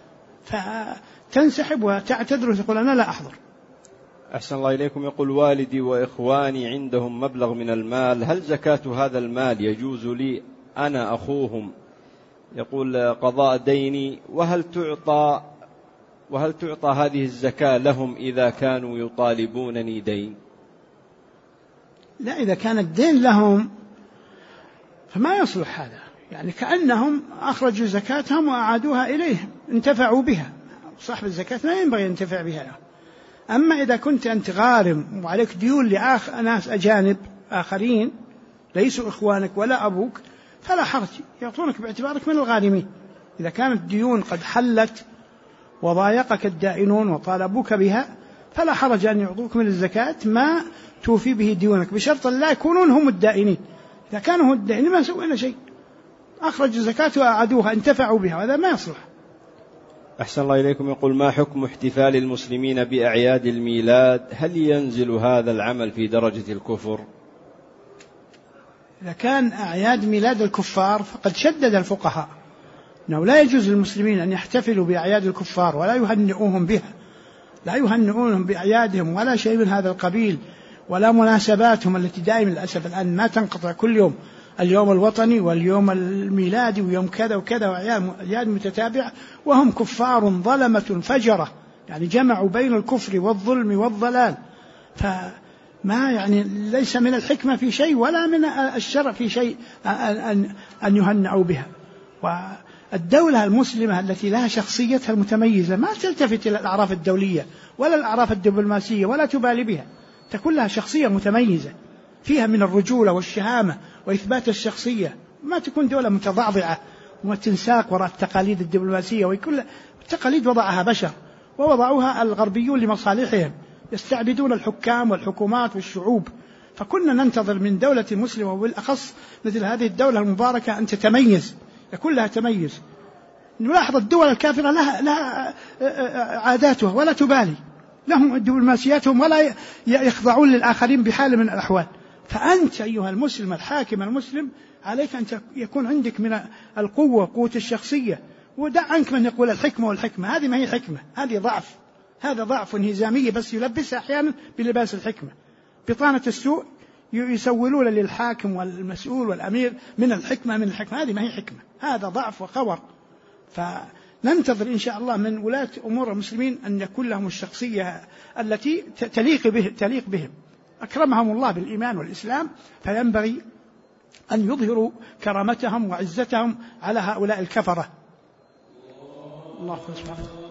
[SPEAKER 2] فتنسحب وتعتذر وتقول أنا لا أحضر.
[SPEAKER 1] أحسن الله إليكم. يقول والدي وإخواني عندهم مبلغ من المال، هل زكاة هذا المال يجوز لي أنا أخوهم يقول قضاء ديني، وهل تعطى هذه الزكاة لهم إذا كانوا يطالبونني دين؟
[SPEAKER 2] لا، إذا كان الدين لهم فما يصلح هذا، يعني كأنهم أخرجوا زكاتهم وأعادوها إليهم انتفعوا بها، صاحب الزكاة لا ينبغي أن ينتفع بها. أما إذا كنت أنت غارم وعليك ديون لناس أجانب آخرين ليسوا إخوانك ولا أبوك فلا حرج، يعطونك باعتبارك من الغارمين. إذا كانت ديون قد حلت وضايقك الدائنون وطالبوك بها فلا حرج أن يعطوك من الزكاة ما توفي به ديونك، بشرط لا يكونون هم الدائنين. إذا كانوا هم الدائنين ما سوينا شيء، أخرجوا الزكاة وأعادوها انتفعوا بها، هذا ما يصلح.
[SPEAKER 1] أحسن الله إليكم. يقول ما حكم احتفال المسلمين بأعياد الميلاد؟ هل ينزل هذا العمل في درجة الكفر؟
[SPEAKER 2] إذا كان أعياد ميلاد الكفار فقد شدد الفقهاء أنه لا يجوز للمسلمين أن يحتفلوا بأعياد الكفار ولا يهنئوهم بها، لا يهنئونهم بأعيادهم ولا شيء من هذا القبيل، ولا مناسباتهم التي دائما للأسف الآن ما تنقطع، كل يوم اليوم الوطني واليوم الميلادي ويوم كذا وكذا وأعياد متتابعة، وهم كفار ظلمة فجرة، يعني جمعوا بين الكفر والظلم والضلال. فما يعني ليس من الحكمة في شيء ولا من الشرع في شيء أن يهنئوا بها. والدولة المسلمة التي لها شخصيتها المتميزة ما تلتفت إلى الأعراف الدولية ولا الأعراف الدبلوماسية ولا تبالي بها، تكون لها شخصية متميزة فيها من الرجولة والشهامة وإثبات الشخصية، ما تكون دولة متضعضعة وتنساق وراء التقاليد الدبلوماسية، وكل التقاليد وضعها بشر ووضعوها الغربيون لمصالحهم، يستعبدون الحكام والحكومات والشعوب. فكنا ننتظر من دولة مسلمة وبالأخص مثل هذه الدولة المباركة أن تتميز، يكون لها تميز. نلاحظ الدول الكافرة لها عاداتها ولا تبالي، لهم دبلوماسياتهم ولا يخضعون للآخرين بحال من الأحوال. فأنت أيها المسلم الحاكم المسلم عليك أن يكون عندك من القوة قوة الشخصية، ودع عنك من يقول الحكمة والحكمة، هذه ما هي حكمة، هذه ضعف، هذا ضعف انهزامية بس يلبسها أحيانا بلباس الحكمة. بطانة السوء يسولون للحاكم والمسؤول والأمير من الحكمة هذه ما هي حكمة، هذا ضعف وخور. فننتظر إن شاء الله من ولاة أمور المسلمين أن يكون لهم الشخصية التي تليق بهم، أكرمهم الله بالإيمان والإسلام، فينبغي أن يظهروا كرامتهم وعزتهم على هؤلاء الكفرة. الله سبحانه.